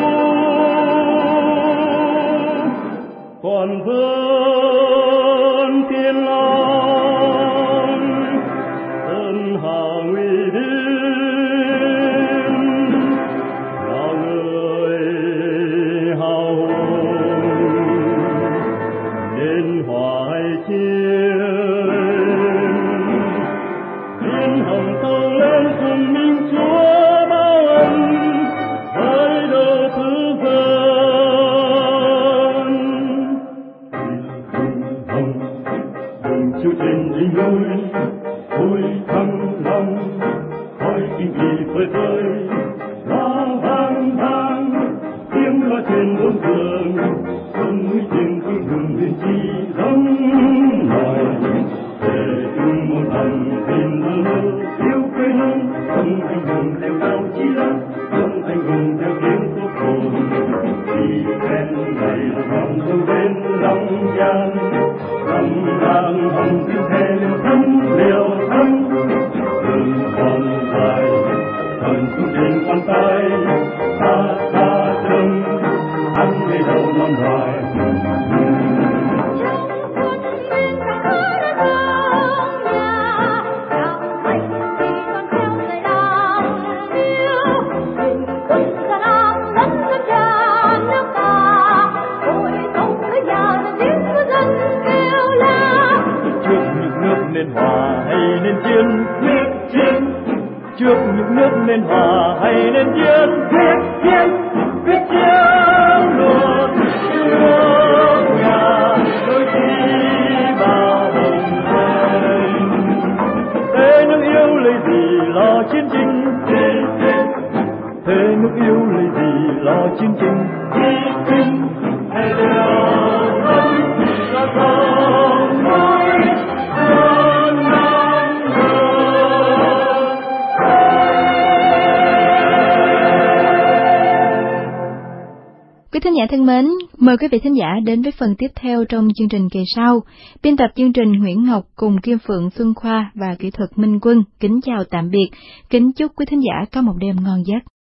Còn vẫn thiên long ơn Hà Nguy biên, là người hào hùng nên hoài chiến, thiên hồng tâu lên cùng Minh Chúa bao ân với đầu thứ dân. Chiếu trên đỉnh núi ôi Thăng Long, khói kinh kỳ phơi phới lá vang vang, tiếng loa trên bốn phương sông núi tiếng không ngừng lên chi giống loài. Để chung một lòng tin mơ yêu quê hương, không anh hùng theo cao chí lớn, không anh hùng theo tiếng quốc hồn. Vì khen này là vòng dấu bên lòng gian, lòng vàng hồng tiếng thề thấm liều thấm, từng con dài thần xuống trên quan tay, ta ta trông ăn về đầu non hoài. Nên hòa hay nên chiến, quyết chiến. Trước những nước nên hòa hay nên chiến, quyết chiến, quyết chiến luôn. Nước nhà đôi khi bao hồng thành, thế nước yêu lấy gì lo chiến tranh, thế nước yêu lấy gì lo chiến tranh. Hy sinh hay đều vẫn là không nói. Quý thính giả thân mến, Mời quý vị thính giả đến với phần tiếp theo trong chương trình kỳ sau. Biên tập chương trình Nguyễn Ngọc cùng Kim Phượng, Xuân Khoa và kỹ thuật Minh Quân kính chào tạm biệt, kính chúc quý thính giả có một đêm ngon giấc.